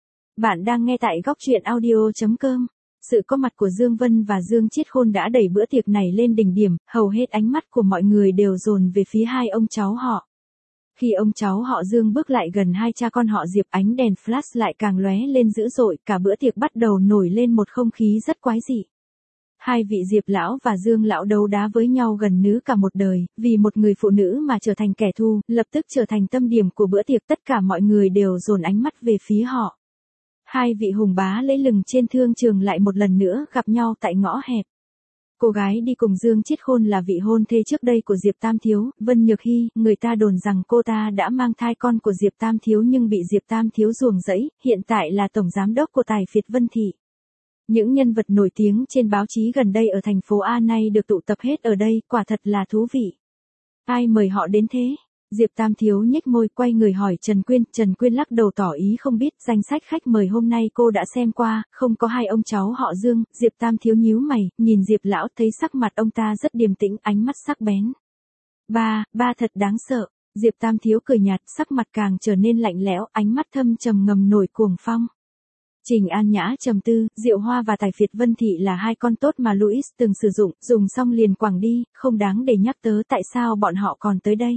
A: Bạn đang nghe tại góc truyện audio chấm com. Sự có mặt của Dương Vân và Dương Chiết Khôn đã đẩy bữa tiệc này lên đỉnh điểm, hầu hết ánh mắt của mọi người đều dồn về phía hai ông cháu họ. Khi ông cháu họ Dương bước lại gần hai cha con họ Diệp, ánh đèn flash lại càng lóe lên dữ dội, cả bữa tiệc bắt đầu nổi lên một không khí rất quái dị. Hai vị Diệp lão và Dương lão đấu đá với nhau gần như cả một đời, vì một người phụ nữ mà trở thành kẻ thù, lập tức trở thành tâm điểm của bữa tiệc, tất cả mọi người đều dồn ánh mắt về phía họ. Hai vị hùng bá lẫy lừng trên thương trường lại một lần nữa gặp nhau tại ngõ hẹp. Cô gái đi cùng Dương Chiết Khôn là vị hôn thê trước đây của Diệp Tam Thiếu, Vân Nhược Hy, người ta đồn rằng cô ta đã mang thai con của Diệp Tam Thiếu nhưng bị Diệp Tam Thiếu ruồng rẫy, hiện tại là tổng giám đốc của Tài Phiệt Vân Thị. Những nhân vật nổi tiếng trên báo chí gần đây ở thành phố A nay được tụ tập hết ở đây, quả thật là thú vị. Ai mời họ đến thế? Diệp Tam Thiếu nhếch môi quay người hỏi Trần Quyên, Trần Quyên lắc đầu tỏ ý không biết, danh sách khách mời hôm nay cô đã xem qua, không có hai ông cháu họ Dương. Diệp Tam Thiếu nhíu mày, nhìn Diệp lão thấy sắc mặt ông ta rất điềm tĩnh, ánh mắt sắc bén. Ba, ba thật đáng sợ. Diệp Tam Thiếu cười nhạt, sắc mặt càng trở nên lạnh lẽo, ánh mắt thâm trầm ngầm nổi cuồng phong. Trình An Nhã trầm tư, Diệu Hoa và Tài Phiệt Vân Thị là hai con tốt mà Louis từng sử dụng, dùng xong liền quẳng đi, không đáng để nhắc tới tại sao bọn họ còn tới đây.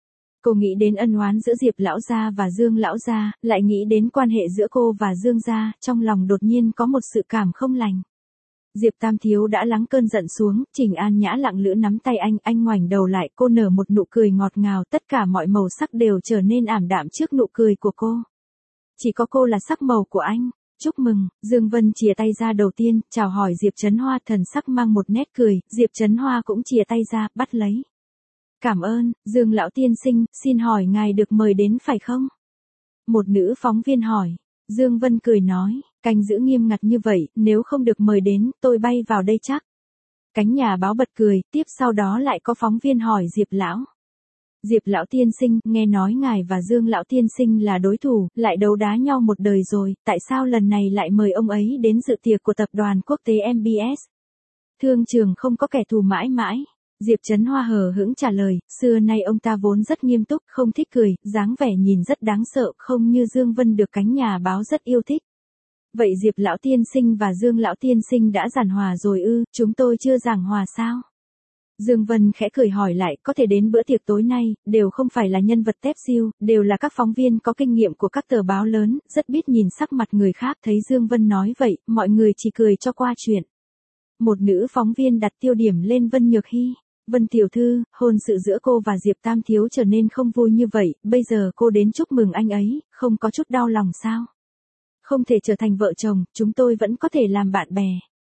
A: Cô nghĩ đến ân oán giữa Diệp lão gia và Dương lão gia, lại nghĩ đến quan hệ giữa cô và Dương gia, trong lòng đột nhiên có một sự cảm không lành. Diệp Tam Thiếu đã lắng cơn giận xuống, Trình An Nhã lặng lẽ nắm tay anh, anh ngoảnh đầu lại, cô nở một nụ cười ngọt ngào, tất cả mọi màu sắc đều trở nên ảm đạm trước nụ cười của cô. Chỉ có cô là sắc màu của anh. Chúc mừng, Dương Vân chìa tay ra đầu tiên, chào hỏi Diệp Trấn Hoa, thần sắc mang một nét cười, Diệp Trấn Hoa cũng chìa tay ra, bắt lấy. Cảm ơn, Dương lão tiên sinh, xin hỏi ngài được mời đến phải không? Một nữ phóng viên hỏi. Dương Vân cười nói, canh giữ nghiêm ngặt như vậy, nếu không được mời đến, tôi bay vào đây chắc. Cánh nhà báo bật cười, tiếp sau đó lại có phóng viên hỏi Diệp lão. Diệp lão tiên sinh, nghe nói ngài và Dương lão tiên sinh là đối thủ, lại đấu đá nhau một đời rồi, tại sao lần này lại mời ông ấy đến dự tiệc của tập đoàn quốc tế em bê ét? Thương trường không có kẻ thù mãi mãi. Diệp Trấn Hoa hờ hững trả lời, xưa nay ông ta vốn rất nghiêm túc, không thích cười, dáng vẻ nhìn rất đáng sợ, không như Dương Vân được cánh nhà báo rất yêu thích. Vậy Diệp lão tiên sinh và Dương lão tiên sinh đã giảng hòa rồi ư, chúng tôi chưa giảng hòa sao? Dương Vân khẽ cười hỏi lại, có thể đến bữa tiệc tối nay, đều không phải là nhân vật tép siêu, đều là các phóng viên có kinh nghiệm của các tờ báo lớn, rất biết nhìn sắc mặt người khác. Thấy Dương Vân nói vậy, mọi người chỉ cười cho qua chuyện. Một nữ phóng viên đặt tiêu điểm lên Vân Nhược Hy. Vân tiểu thư, hôn sự giữa cô và Diệp Tam Thiếu trở nên không vui như vậy, bây giờ cô đến chúc mừng anh ấy, không có chút đau lòng sao? Không thể trở thành vợ chồng, chúng tôi vẫn có thể làm bạn bè.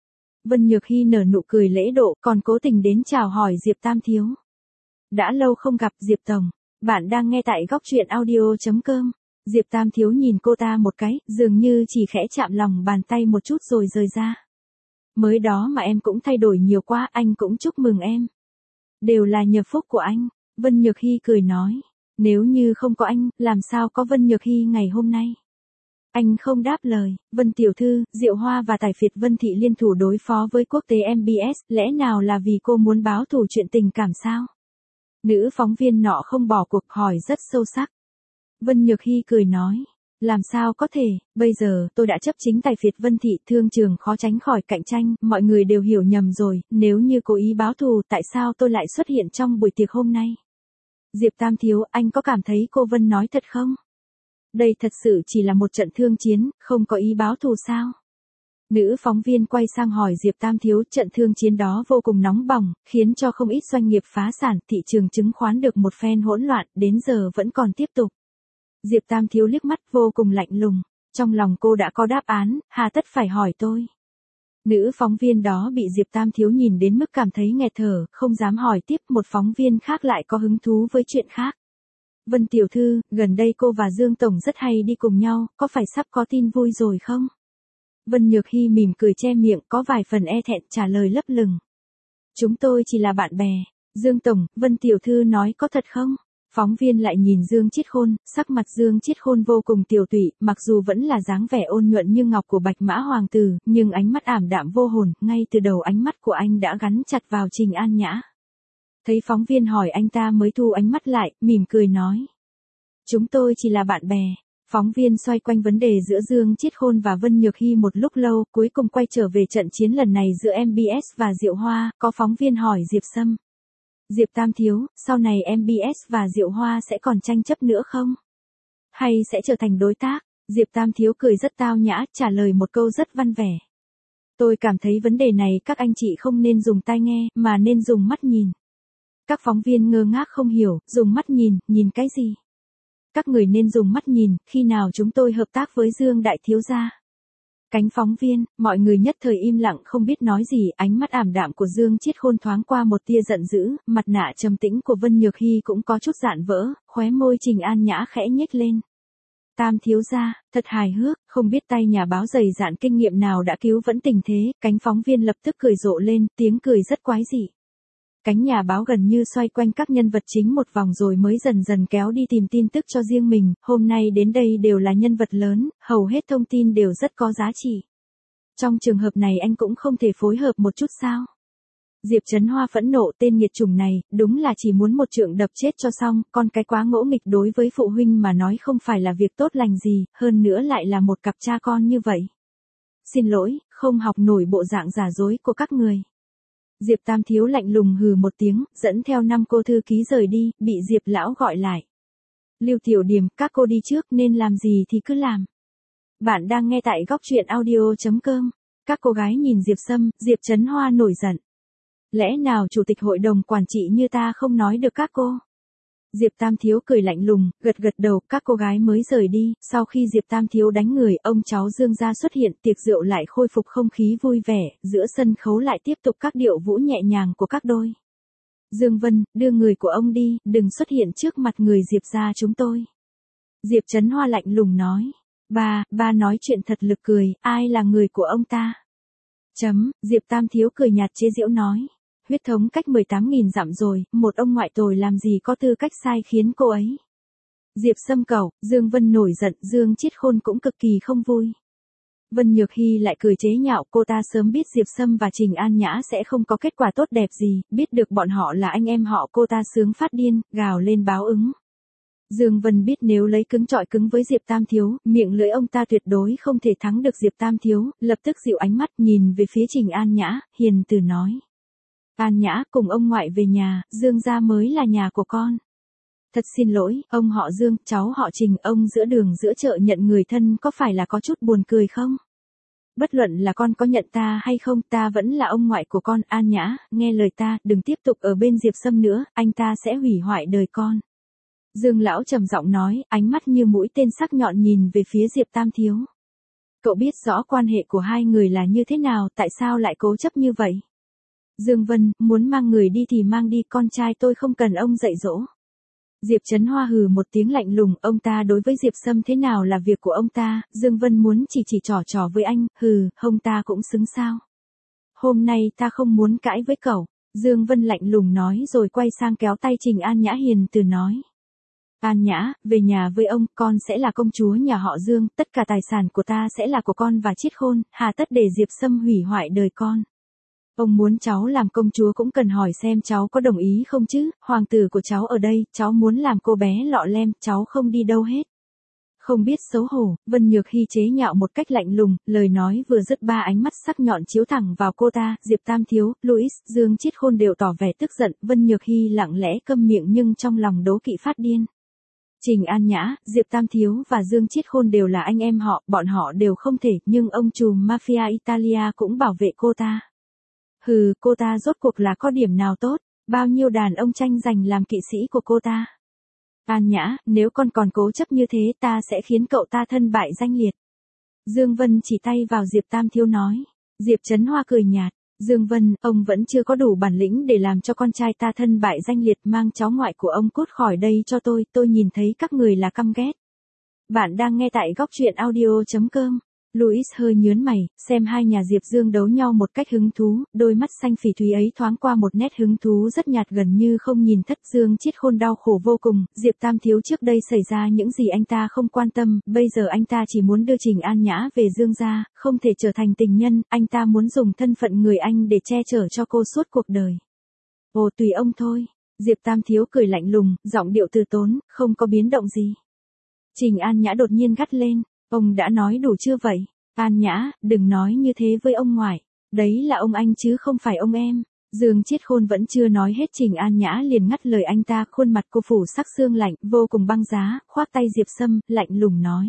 A: Vân Nhược Hy nở nụ cười lễ độ, còn cố tình đến chào hỏi Diệp Tam Thiếu. Đã lâu không gặp Diệp Tổng, bạn đang nghe tại góc truyện audio chấm com. Diệp Tam Thiếu nhìn cô ta một cái, dường như chỉ khẽ chạm lòng bàn tay một chút rồi rời ra. Mới đó mà em cũng thay đổi nhiều quá, anh cũng chúc mừng em. Đều là nhờ phúc của anh, Vân Nhược Hy cười nói. Nếu như không có anh, làm sao có Vân Nhược Hy ngày hôm nay? Anh không đáp lời. Vân tiểu thư, Diệu Hoa và Tài Phiệt Vân Thị liên thủ đối phó với quốc tế em bê ét, lẽ nào là vì cô muốn báo thù chuyện tình cảm sao? Nữ phóng viên nọ không bỏ cuộc hỏi rất sâu sắc. Vân Nhược Hy cười nói. Làm sao có thể, bây giờ tôi đã chấp chính Tài Phiệt Vân Thị, thương trường khó tránh khỏi cạnh tranh, mọi người đều hiểu nhầm rồi, nếu như cố ý báo thù tại sao tôi lại xuất hiện trong buổi tiệc hôm nay? Diệp Tam Thiếu, anh có cảm thấy cô Vân nói thật không? Đây thật sự chỉ là một trận thương chiến, không có ý báo thù sao? Nữ phóng viên quay sang hỏi Diệp Tam Thiếu, trận thương chiến đó vô cùng nóng bỏng, khiến cho không ít doanh nghiệp phá sản, thị trường chứng khoán được một phen hỗn loạn, đến giờ vẫn còn tiếp tục. Diệp Tam Thiếu liếc mắt vô cùng lạnh lùng, trong lòng cô đã có đáp án, hà tất phải hỏi tôi. Nữ phóng viên đó bị Diệp Tam Thiếu nhìn đến mức cảm thấy nghẹt thở, không dám hỏi tiếp. Một phóng viên khác lại có hứng thú với chuyện khác. Vân tiểu thư, gần đây cô và Dương Tổng rất hay đi cùng nhau, có phải sắp có tin vui rồi không? Vân Nhược Hy mỉm cười che miệng, có vài phần e thẹn trả lời lấp lửng. Chúng tôi chỉ là bạn bè. Dương Tổng, Vân tiểu thư nói có thật không? Phóng viên lại nhìn Dương Chiết Khôn, sắc mặt Dương Chiết Khôn vô cùng tiều tụy, mặc dù vẫn là dáng vẻ ôn nhuận như ngọc của Bạch Mã Hoàng tử, nhưng ánh mắt ảm đạm vô hồn, ngay từ đầu ánh mắt của anh đã gắn chặt vào Trình An Nhã. Thấy phóng viên hỏi anh ta mới thu ánh mắt lại, mỉm cười nói. Chúng tôi chỉ là bạn bè. Phóng viên xoay quanh vấn đề giữa Dương Chiết Khôn và Vân Nhược Hy một lúc lâu, cuối cùng quay trở về trận chiến lần này giữa em bê ét và Diệu Hoa, có phóng viên hỏi Diệp Sâm. Diệp Tam Thiếu, sau này em bê ét và Diệu Hoa sẽ còn tranh chấp nữa không? Hay sẽ trở thành đối tác? Diệp Tam Thiếu cười rất tao nhã, trả lời một câu rất văn vẻ. Tôi cảm thấy vấn đề này các anh chị không nên dùng tai nghe, mà nên dùng mắt nhìn. Các phóng viên ngơ ngác không hiểu, dùng mắt nhìn, nhìn cái gì? Các người nên dùng mắt nhìn, khi nào chúng tôi hợp tác với Dương Đại Thiếu gia? Cánh phóng viên, mọi người nhất thời im lặng không biết nói gì, ánh mắt ảm đạm của Dương Chiết Khôn thoáng qua một tia giận dữ, mặt nạ trầm tĩnh của Vân Nhược Hy cũng có chút dạn vỡ, khóe môi Trình An Nhã khẽ nhếch lên. Tam thiếu gia, thật hài hước, không biết tay nhà báo dày dạn kinh nghiệm nào đã cứu vẫn tình thế, cánh phóng viên lập tức cười rộ lên, tiếng cười rất quái dị. Cánh nhà báo gần như xoay quanh các nhân vật chính một vòng rồi mới dần dần kéo đi tìm tin tức cho riêng mình, hôm nay đến đây đều là nhân vật lớn, hầu hết thông tin đều rất có giá trị. Trong trường hợp này anh cũng không thể phối hợp một chút sao? Diệp Trấn Hoa phẫn nộ, tên nghiệt chủng này, đúng là chỉ muốn một trượng đập chết cho xong, con cái quá ngỗ nghịch đối với phụ huynh mà nói không phải là việc tốt lành gì, hơn nữa lại là một cặp cha con như vậy. Xin lỗi, không học nổi bộ dạng giả dối của các người. Diệp Tam Thiếu lạnh lùng hừ một tiếng, dẫn theo năm cô thư ký rời đi, bị Diệp Lão gọi lại. Lưu Tiểu Điềm, các cô đi trước, nên làm gì thì cứ làm. Bạn đang nghe tại góc truyện audio chấm com. Các cô gái nhìn Diệp Sâm, Diệp Trấn Hoa nổi giận. Lẽ nào chủ tịch hội đồng quản trị như ta không nói được các cô? Diệp Tam Thiếu cười lạnh lùng, gật gật đầu, các cô gái mới rời đi, sau khi Diệp Tam Thiếu đánh người, ông cháu Dương gia xuất hiện, tiệc rượu lại khôi phục không khí vui vẻ, giữa sân khấu lại tiếp tục các điệu vũ nhẹ nhàng của các đôi. Dương Vân, đưa người của ông đi, đừng xuất hiện trước mặt người Diệp gia chúng tôi. Diệp Trấn Hoa lạnh lùng nói. Ba, ba nói chuyện thật lực cười, ai là người của ông ta? Chấm, Diệp Tam Thiếu cười nhạt chế giễu nói. Huyết thống cách mười tám nghìn dặm rồi, một ông ngoại tồi làm gì có tư cách sai khiến cô ấy. Diệp Sâm cẩu, Dương Vân nổi giận, Dương Chiết Khôn cũng cực kỳ không vui. Vân Nhược Hy lại cười chế nhạo, cô ta sớm biết Diệp Sâm và Trình An Nhã sẽ không có kết quả tốt đẹp gì, biết được bọn họ là anh em họ, cô ta sướng phát điên, gào lên báo ứng. Dương Vân biết nếu lấy cứng trọi cứng với Diệp Tam Thiếu, miệng lưỡi ông ta tuyệt đối không thể thắng được Diệp Tam Thiếu, lập tức dịu ánh mắt nhìn về phía Trình An Nhã, hiền từ nói. An Nhã, cùng ông ngoại về nhà, Dương gia mới là nhà của con. Thật xin lỗi, ông họ Dương, cháu họ Trình, ông giữa đường giữa chợ nhận người thân có phải là có chút buồn cười không? Bất luận là con có nhận ta hay không, ta vẫn là ông ngoại của con. An Nhã, nghe lời ta, đừng tiếp tục ở bên Diệp Sâm nữa, anh ta sẽ hủy hoại đời con. Dương lão trầm giọng nói, ánh mắt như mũi tên sắc nhọn nhìn về phía Diệp Tam Thiếu. Cậu biết rõ quan hệ của hai người là như thế nào, tại sao lại cố chấp như vậy? Dương Vân, muốn mang người đi thì mang đi, con trai tôi không cần ông dạy dỗ. Diệp Trấn Hoa hừ một tiếng lạnh lùng, ông ta đối với Diệp Sâm thế nào là việc của ông ta, Dương Vân muốn chỉ chỉ trò trò với anh, hừ, hông ta cũng xứng sao. Hôm nay ta không muốn cãi với cậu, Dương Vân lạnh lùng nói rồi quay sang kéo tay Trình An Nhã hiền từ nói. An Nhã, về nhà với ông, con sẽ là công chúa nhà họ Dương, tất cả tài sản của ta sẽ là của con và Chiết Khôn, hà tất để Diệp Sâm hủy hoại đời con. Ông muốn cháu làm công chúa cũng cần hỏi xem cháu có đồng ý không chứ, hoàng tử của cháu ở đây, cháu muốn làm cô bé lọ lem, cháu không đi đâu hết. Không biết xấu hổ, Vân Nhược Hy chế nhạo một cách lạnh lùng, lời nói vừa dứt ba ánh mắt sắc nhọn chiếu thẳng vào cô ta, Diệp Tam Thiếu, Louis, Dương Chiết Khôn đều tỏ vẻ tức giận, Vân Nhược Hy lặng lẽ câm miệng nhưng trong lòng đố kỵ phát điên. Trình An Nhã, Diệp Tam Thiếu và Dương Chiết Khôn đều là anh em họ, bọn họ đều không thể, nhưng ông trùm mafia Italia cũng bảo vệ cô ta. Hừ, cô ta rốt cuộc là có điểm nào tốt, bao nhiêu đàn ông tranh giành làm kỵ sĩ của cô ta. An Nhã, nếu con còn cố chấp như thế ta sẽ khiến cậu ta thân bại danh liệt. Dương Vân chỉ tay vào Diệp Tam Thiếu nói. Diệp Trấn Hoa cười nhạt. Dương Vân, ông vẫn chưa có đủ bản lĩnh để làm cho con trai ta thân bại danh liệt, mang cháu ngoại của ông cút khỏi đây cho tôi, tôi nhìn thấy các người là căm ghét. Bạn đang nghe tại góc truyện audio chấm com. Louis hơi nhớn mày, xem hai nhà Diệp Dương đấu nhau một cách hứng thú, đôi mắt xanh phỉ thúy ấy thoáng qua một nét hứng thú rất nhạt gần như không nhìn thất. Dương Chiết Khôn đau khổ vô cùng, Diệp Tam Thiếu trước đây xảy ra những gì anh ta không quan tâm, bây giờ anh ta chỉ muốn đưa Trình An Nhã về Dương gia, không thể trở thành tình nhân, anh ta muốn dùng thân phận người anh để che chở cho cô suốt cuộc đời. Ồ tùy ông thôi, Diệp Tam Thiếu cười lạnh lùng, giọng điệu từ tốn, không có biến động gì. Trình An Nhã đột nhiên gắt lên. Ông đã nói đủ chưa vậy? An Nhã, đừng nói như thế với ông ngoại. Đấy là ông anh chứ không phải ông em. Dương Chiết Khôn vẫn chưa nói hết Trình An Nhã liền ngắt lời anh ta, khuôn mặt cô phủ sắc sương lạnh, vô cùng băng giá, khoác tay Diệp Sâm, lạnh lùng nói.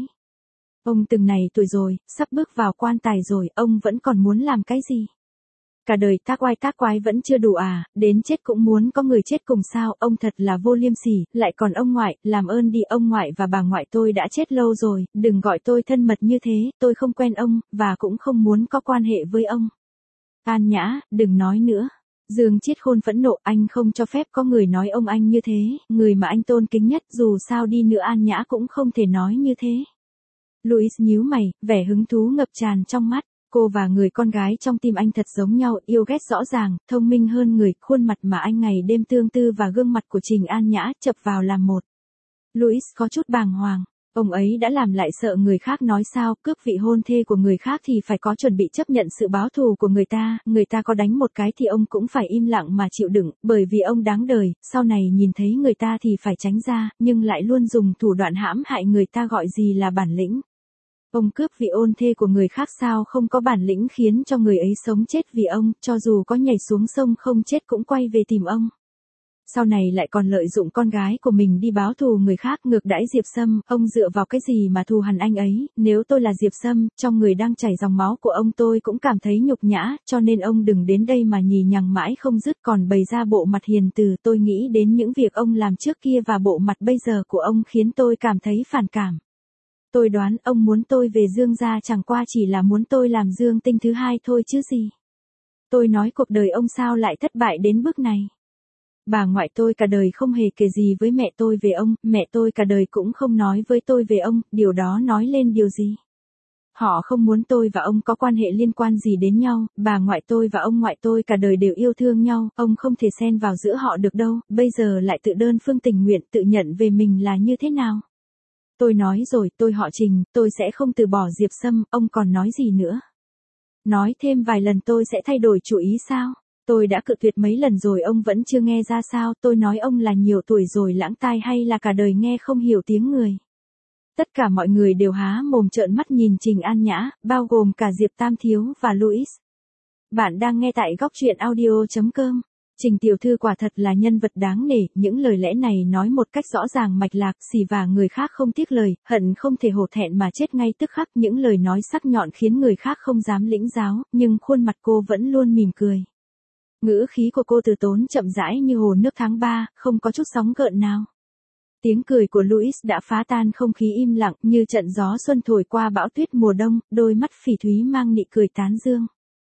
A: Ông từng này tuổi rồi, sắp bước vào quan tài rồi, ông vẫn còn muốn làm cái gì? Cả đời tác oai tác quái vẫn chưa đủ à, đến chết cũng muốn có người chết cùng sao, ông thật là vô liêm sỉ, lại còn ông ngoại, làm ơn đi, ông ngoại và bà ngoại tôi đã chết lâu rồi, đừng gọi tôi thân mật như thế, tôi không quen ông, và cũng không muốn có quan hệ với ông. An Nhã, đừng nói nữa. Dương Chiết Khôn phẫn nộ, anh không cho phép có người nói ông anh như thế, người mà anh tôn kính nhất, dù sao đi nữa An Nhã cũng không thể nói như thế. Louis nhíu mày, vẻ hứng thú ngập tràn trong mắt. Cô và người con gái trong tim anh thật giống nhau, yêu ghét rõ ràng, thông minh hơn người, khuôn mặt mà anh ngày đêm tương tư và gương mặt của Trình An Nhã chập vào làm một. Louis có chút bàng hoàng, ông ấy đã làm lại sợ người khác nói sao, cướp vị hôn thê của người khác thì phải có chuẩn bị chấp nhận sự báo thù của người ta, người ta có đánh một cái thì ông cũng phải im lặng mà chịu đựng, bởi vì ông đáng đời, sau này nhìn thấy người ta thì phải tránh ra, nhưng lại luôn dùng thủ đoạn hãm hại người ta, gọi gì là bản lĩnh. Ông cướp vị ôn thê của người khác sao không có bản lĩnh khiến cho người ấy sống chết vì ông, cho dù có nhảy xuống sông không chết cũng quay về tìm ông. Sau này lại còn lợi dụng con gái của mình đi báo thù người khác, ngược đãi Diệp Sâm, ông dựa vào cái gì mà thù hằn anh ấy, nếu tôi là Diệp Sâm, trong người đang chảy dòng máu của ông tôi cũng cảm thấy nhục nhã, cho nên ông đừng đến đây mà nhì nhằng mãi không dứt, còn bày ra bộ mặt hiền từ, tôi nghĩ đến những việc ông làm trước kia và bộ mặt bây giờ của ông khiến tôi cảm thấy phản cảm. Tôi đoán ông muốn tôi về Dương gia chẳng qua chỉ là muốn tôi làm Dương Tinh thứ hai thôi chứ gì. Tôi nói cuộc đời ông sao lại thất bại đến bước này. Bà ngoại tôi cả đời không hề kể gì với mẹ tôi về ông, mẹ tôi cả đời cũng không nói với tôi về ông, điều đó nói lên điều gì? Họ không muốn tôi và ông có quan hệ liên quan gì đến nhau, bà ngoại tôi và ông ngoại tôi cả đời đều yêu thương nhau, ông không thể xen vào giữa họ được đâu, bây giờ lại tự đơn phương tình nguyện tự nhận về mình là như thế nào? Tôi nói rồi, tôi họ Trình, tôi sẽ không từ bỏ Diệp Sâm, ông còn nói gì nữa? Nói thêm vài lần tôi sẽ thay đổi chủ ý sao? Tôi đã cự tuyệt mấy lần rồi ông vẫn chưa nghe ra sao, tôi nói ông là nhiều tuổi rồi lãng tai hay là cả đời nghe không hiểu tiếng người. Tất cả mọi người đều há mồm trợn mắt nhìn Trình An Nhã, bao gồm cả Diệp Tam Thiếu và Louis. Bạn đang nghe tại góc truyện audio chấm com. Trình tiểu thư quả thật là nhân vật đáng nể, những lời lẽ này nói một cách rõ ràng mạch lạc, xì vả người khác không tiếc lời, hận không thể hổ thẹn mà chết ngay tức khắc, những lời nói sắc nhọn khiến người khác không dám lĩnh giáo, nhưng khuôn mặt cô vẫn luôn mỉm cười. Ngữ khí của cô từ tốn chậm rãi như hồ nước tháng ba, không có chút sóng gợn nào. Tiếng cười của Louis đã phá tan không khí im lặng như trận gió xuân thổi qua bão tuyết mùa đông, đôi mắt phỉ thúy mang nụ cười tán dương.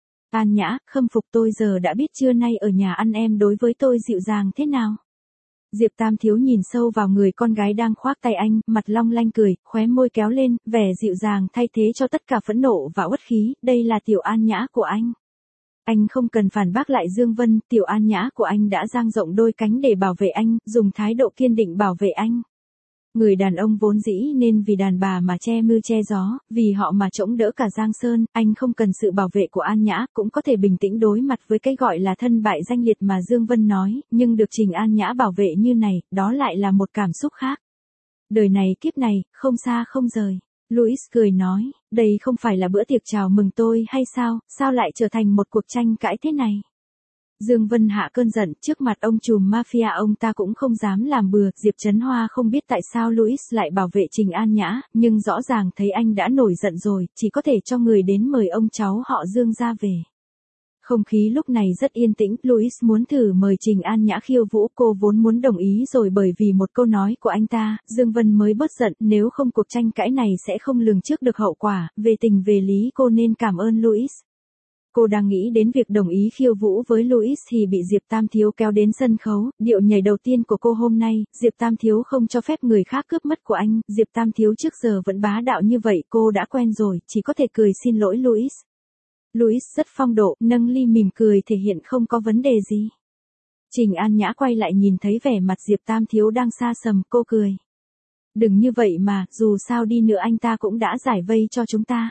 A: An Nhã, khâm phục tôi giờ đã biết trưa nay ở nhà ăn em đối với tôi dịu dàng thế nào. Diệp Tam Thiếu nhìn sâu vào người con gái đang khoác tay anh, mặt long lanh cười, khóe môi kéo lên, vẻ dịu dàng thay thế cho tất cả phẫn nộ và uất khí, đây là tiểu An Nhã của anh. Anh không cần phản bác lại Dương Vân, tiểu An Nhã của anh đã dang rộng đôi cánh để bảo vệ anh, dùng thái độ kiên định bảo vệ anh. Người đàn ông vốn dĩ nên vì đàn bà mà che mưa che gió, vì họ mà chống đỡ cả Giang Sơn, anh không cần sự bảo vệ của An Nhã, cũng có thể bình tĩnh đối mặt với cái gọi là thân bại danh liệt mà Dương Vân nói, nhưng được Trình An Nhã bảo vệ như này, đó lại là một cảm xúc khác. Đời này kiếp này, không xa không rời. Louis cười nói, đây không phải là bữa tiệc chào mừng tôi hay sao, sao lại trở thành một cuộc tranh cãi thế này? Dương Vân hạ cơn giận, trước mặt ông trùm mafia ông ta cũng không dám làm bừa, Diệp Trấn Hoa không biết tại sao Louis lại bảo vệ Trình An Nhã, nhưng rõ ràng thấy anh đã nổi giận rồi, chỉ có thể cho người đến mời ông cháu họ Dương ra về. Không khí lúc này rất yên tĩnh, Louis muốn thử mời Trình An Nhã khiêu vũ, cô vốn muốn đồng ý rồi bởi vì một câu nói của anh ta, Dương Vân mới bớt giận, nếu không cuộc tranh cãi này sẽ không lường trước được hậu quả, về tình về lý cô nên cảm ơn Louis. Cô đang nghĩ đến việc đồng ý khiêu vũ với Louis thì bị Diệp Tam Thiếu kéo đến sân khấu, điệu nhảy đầu tiên của cô hôm nay, Diệp Tam Thiếu không cho phép người khác cướp mất của anh, Diệp Tam Thiếu trước giờ vẫn bá đạo như vậy, cô đã quen rồi, chỉ có thể cười xin lỗi Louis. Louis rất phong độ, nâng ly mỉm cười thể hiện không có vấn đề gì. Trình An Nhã quay lại nhìn thấy vẻ mặt Diệp Tam Thiếu đang xa sầm, cô cười. Đừng như vậy mà, dù sao đi nữa anh ta cũng đã giải vây cho chúng ta.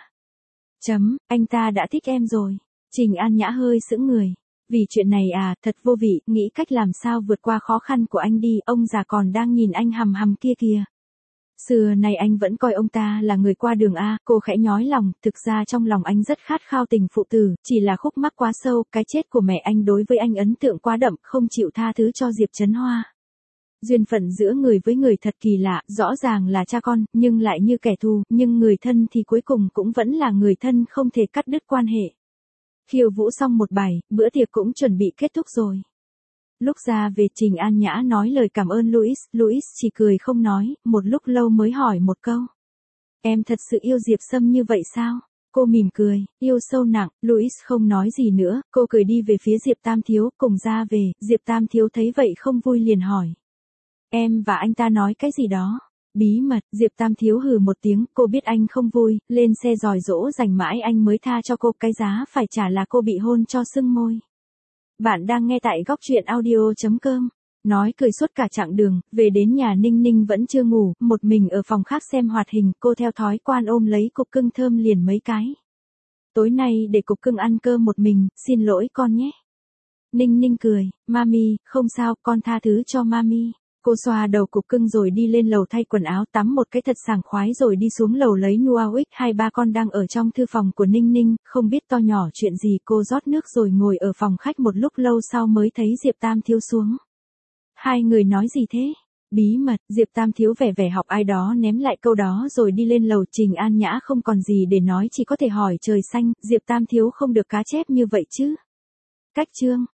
A: Chấm, anh ta đã thích em rồi. Trình An Nhã hơi sững người. Vì chuyện này à, thật vô vị, nghĩ cách làm sao vượt qua khó khăn của anh đi, ông già còn đang nhìn anh hằm hằm kia kìa. Xưa nay anh vẫn coi ông ta là người qua đường a, cô khẽ nhói lòng, thực ra trong lòng anh rất khát khao tình phụ tử, chỉ là khúc mắc quá sâu, cái chết của mẹ anh đối với anh ấn tượng quá đậm, không chịu tha thứ cho Diệp Trấn Hoa. Duyên phận giữa người với người thật kỳ lạ, rõ ràng là cha con, nhưng lại như kẻ thù, nhưng người thân thì cuối cùng cũng vẫn là người thân, không thể cắt đứt quan hệ. Khiêu vũ xong một bài, bữa tiệc cũng chuẩn bị kết thúc rồi. Lúc ra về Trình An Nhã nói lời cảm ơn Louis, Louis chỉ cười không nói, một lúc lâu mới hỏi một câu. Em thật sự yêu Diệp Sâm như vậy sao? Cô mỉm cười, yêu sâu nặng, Louis không nói gì nữa, cô cười đi về phía Diệp Tam Thiếu, cùng ra về, Diệp Tam Thiếu thấy vậy không vui liền hỏi. Em và anh ta nói cái gì đó? Bí mật, Diệp Tam Thiếu hừ một tiếng, cô biết anh không vui, lên xe dòi dỗ dành mãi anh mới tha cho cô, cái giá phải trả là cô bị hôn cho sưng môi. Bạn đang nghe tại góc truyện audio.com. Nói cười suốt cả chặng đường, về đến nhà Ninh Ninh vẫn chưa ngủ, một mình ở phòng khác xem hoạt hình, cô theo thói quen ôm lấy cục cưng thơm liền mấy cái. Tối nay để cục cưng ăn cơm một mình, xin lỗi con nhé. Ninh Ninh cười, Mami, không sao, con tha thứ cho Mami. Cô xoa đầu cục cưng rồi đi lên lầu thay quần áo, tắm một cái thật sảng khoái rồi đi xuống lầu lấy Nuawick. Hai ba con đang ở trong thư phòng của Ninh Ninh, không biết to nhỏ chuyện gì, cô rót nước rồi ngồi ở phòng khách một lúc lâu sau mới thấy Diệp Tam Thiếu xuống. Hai người nói gì thế? Bí mật, Diệp Tam Thiếu vẻ vẻ học ai đó ném lại câu đó rồi đi lên lầu. Trình An Nhã không còn gì để nói, chỉ có thể hỏi trời xanh, Diệp Tam Thiếu không được cá chép như vậy chứ. Cách chương.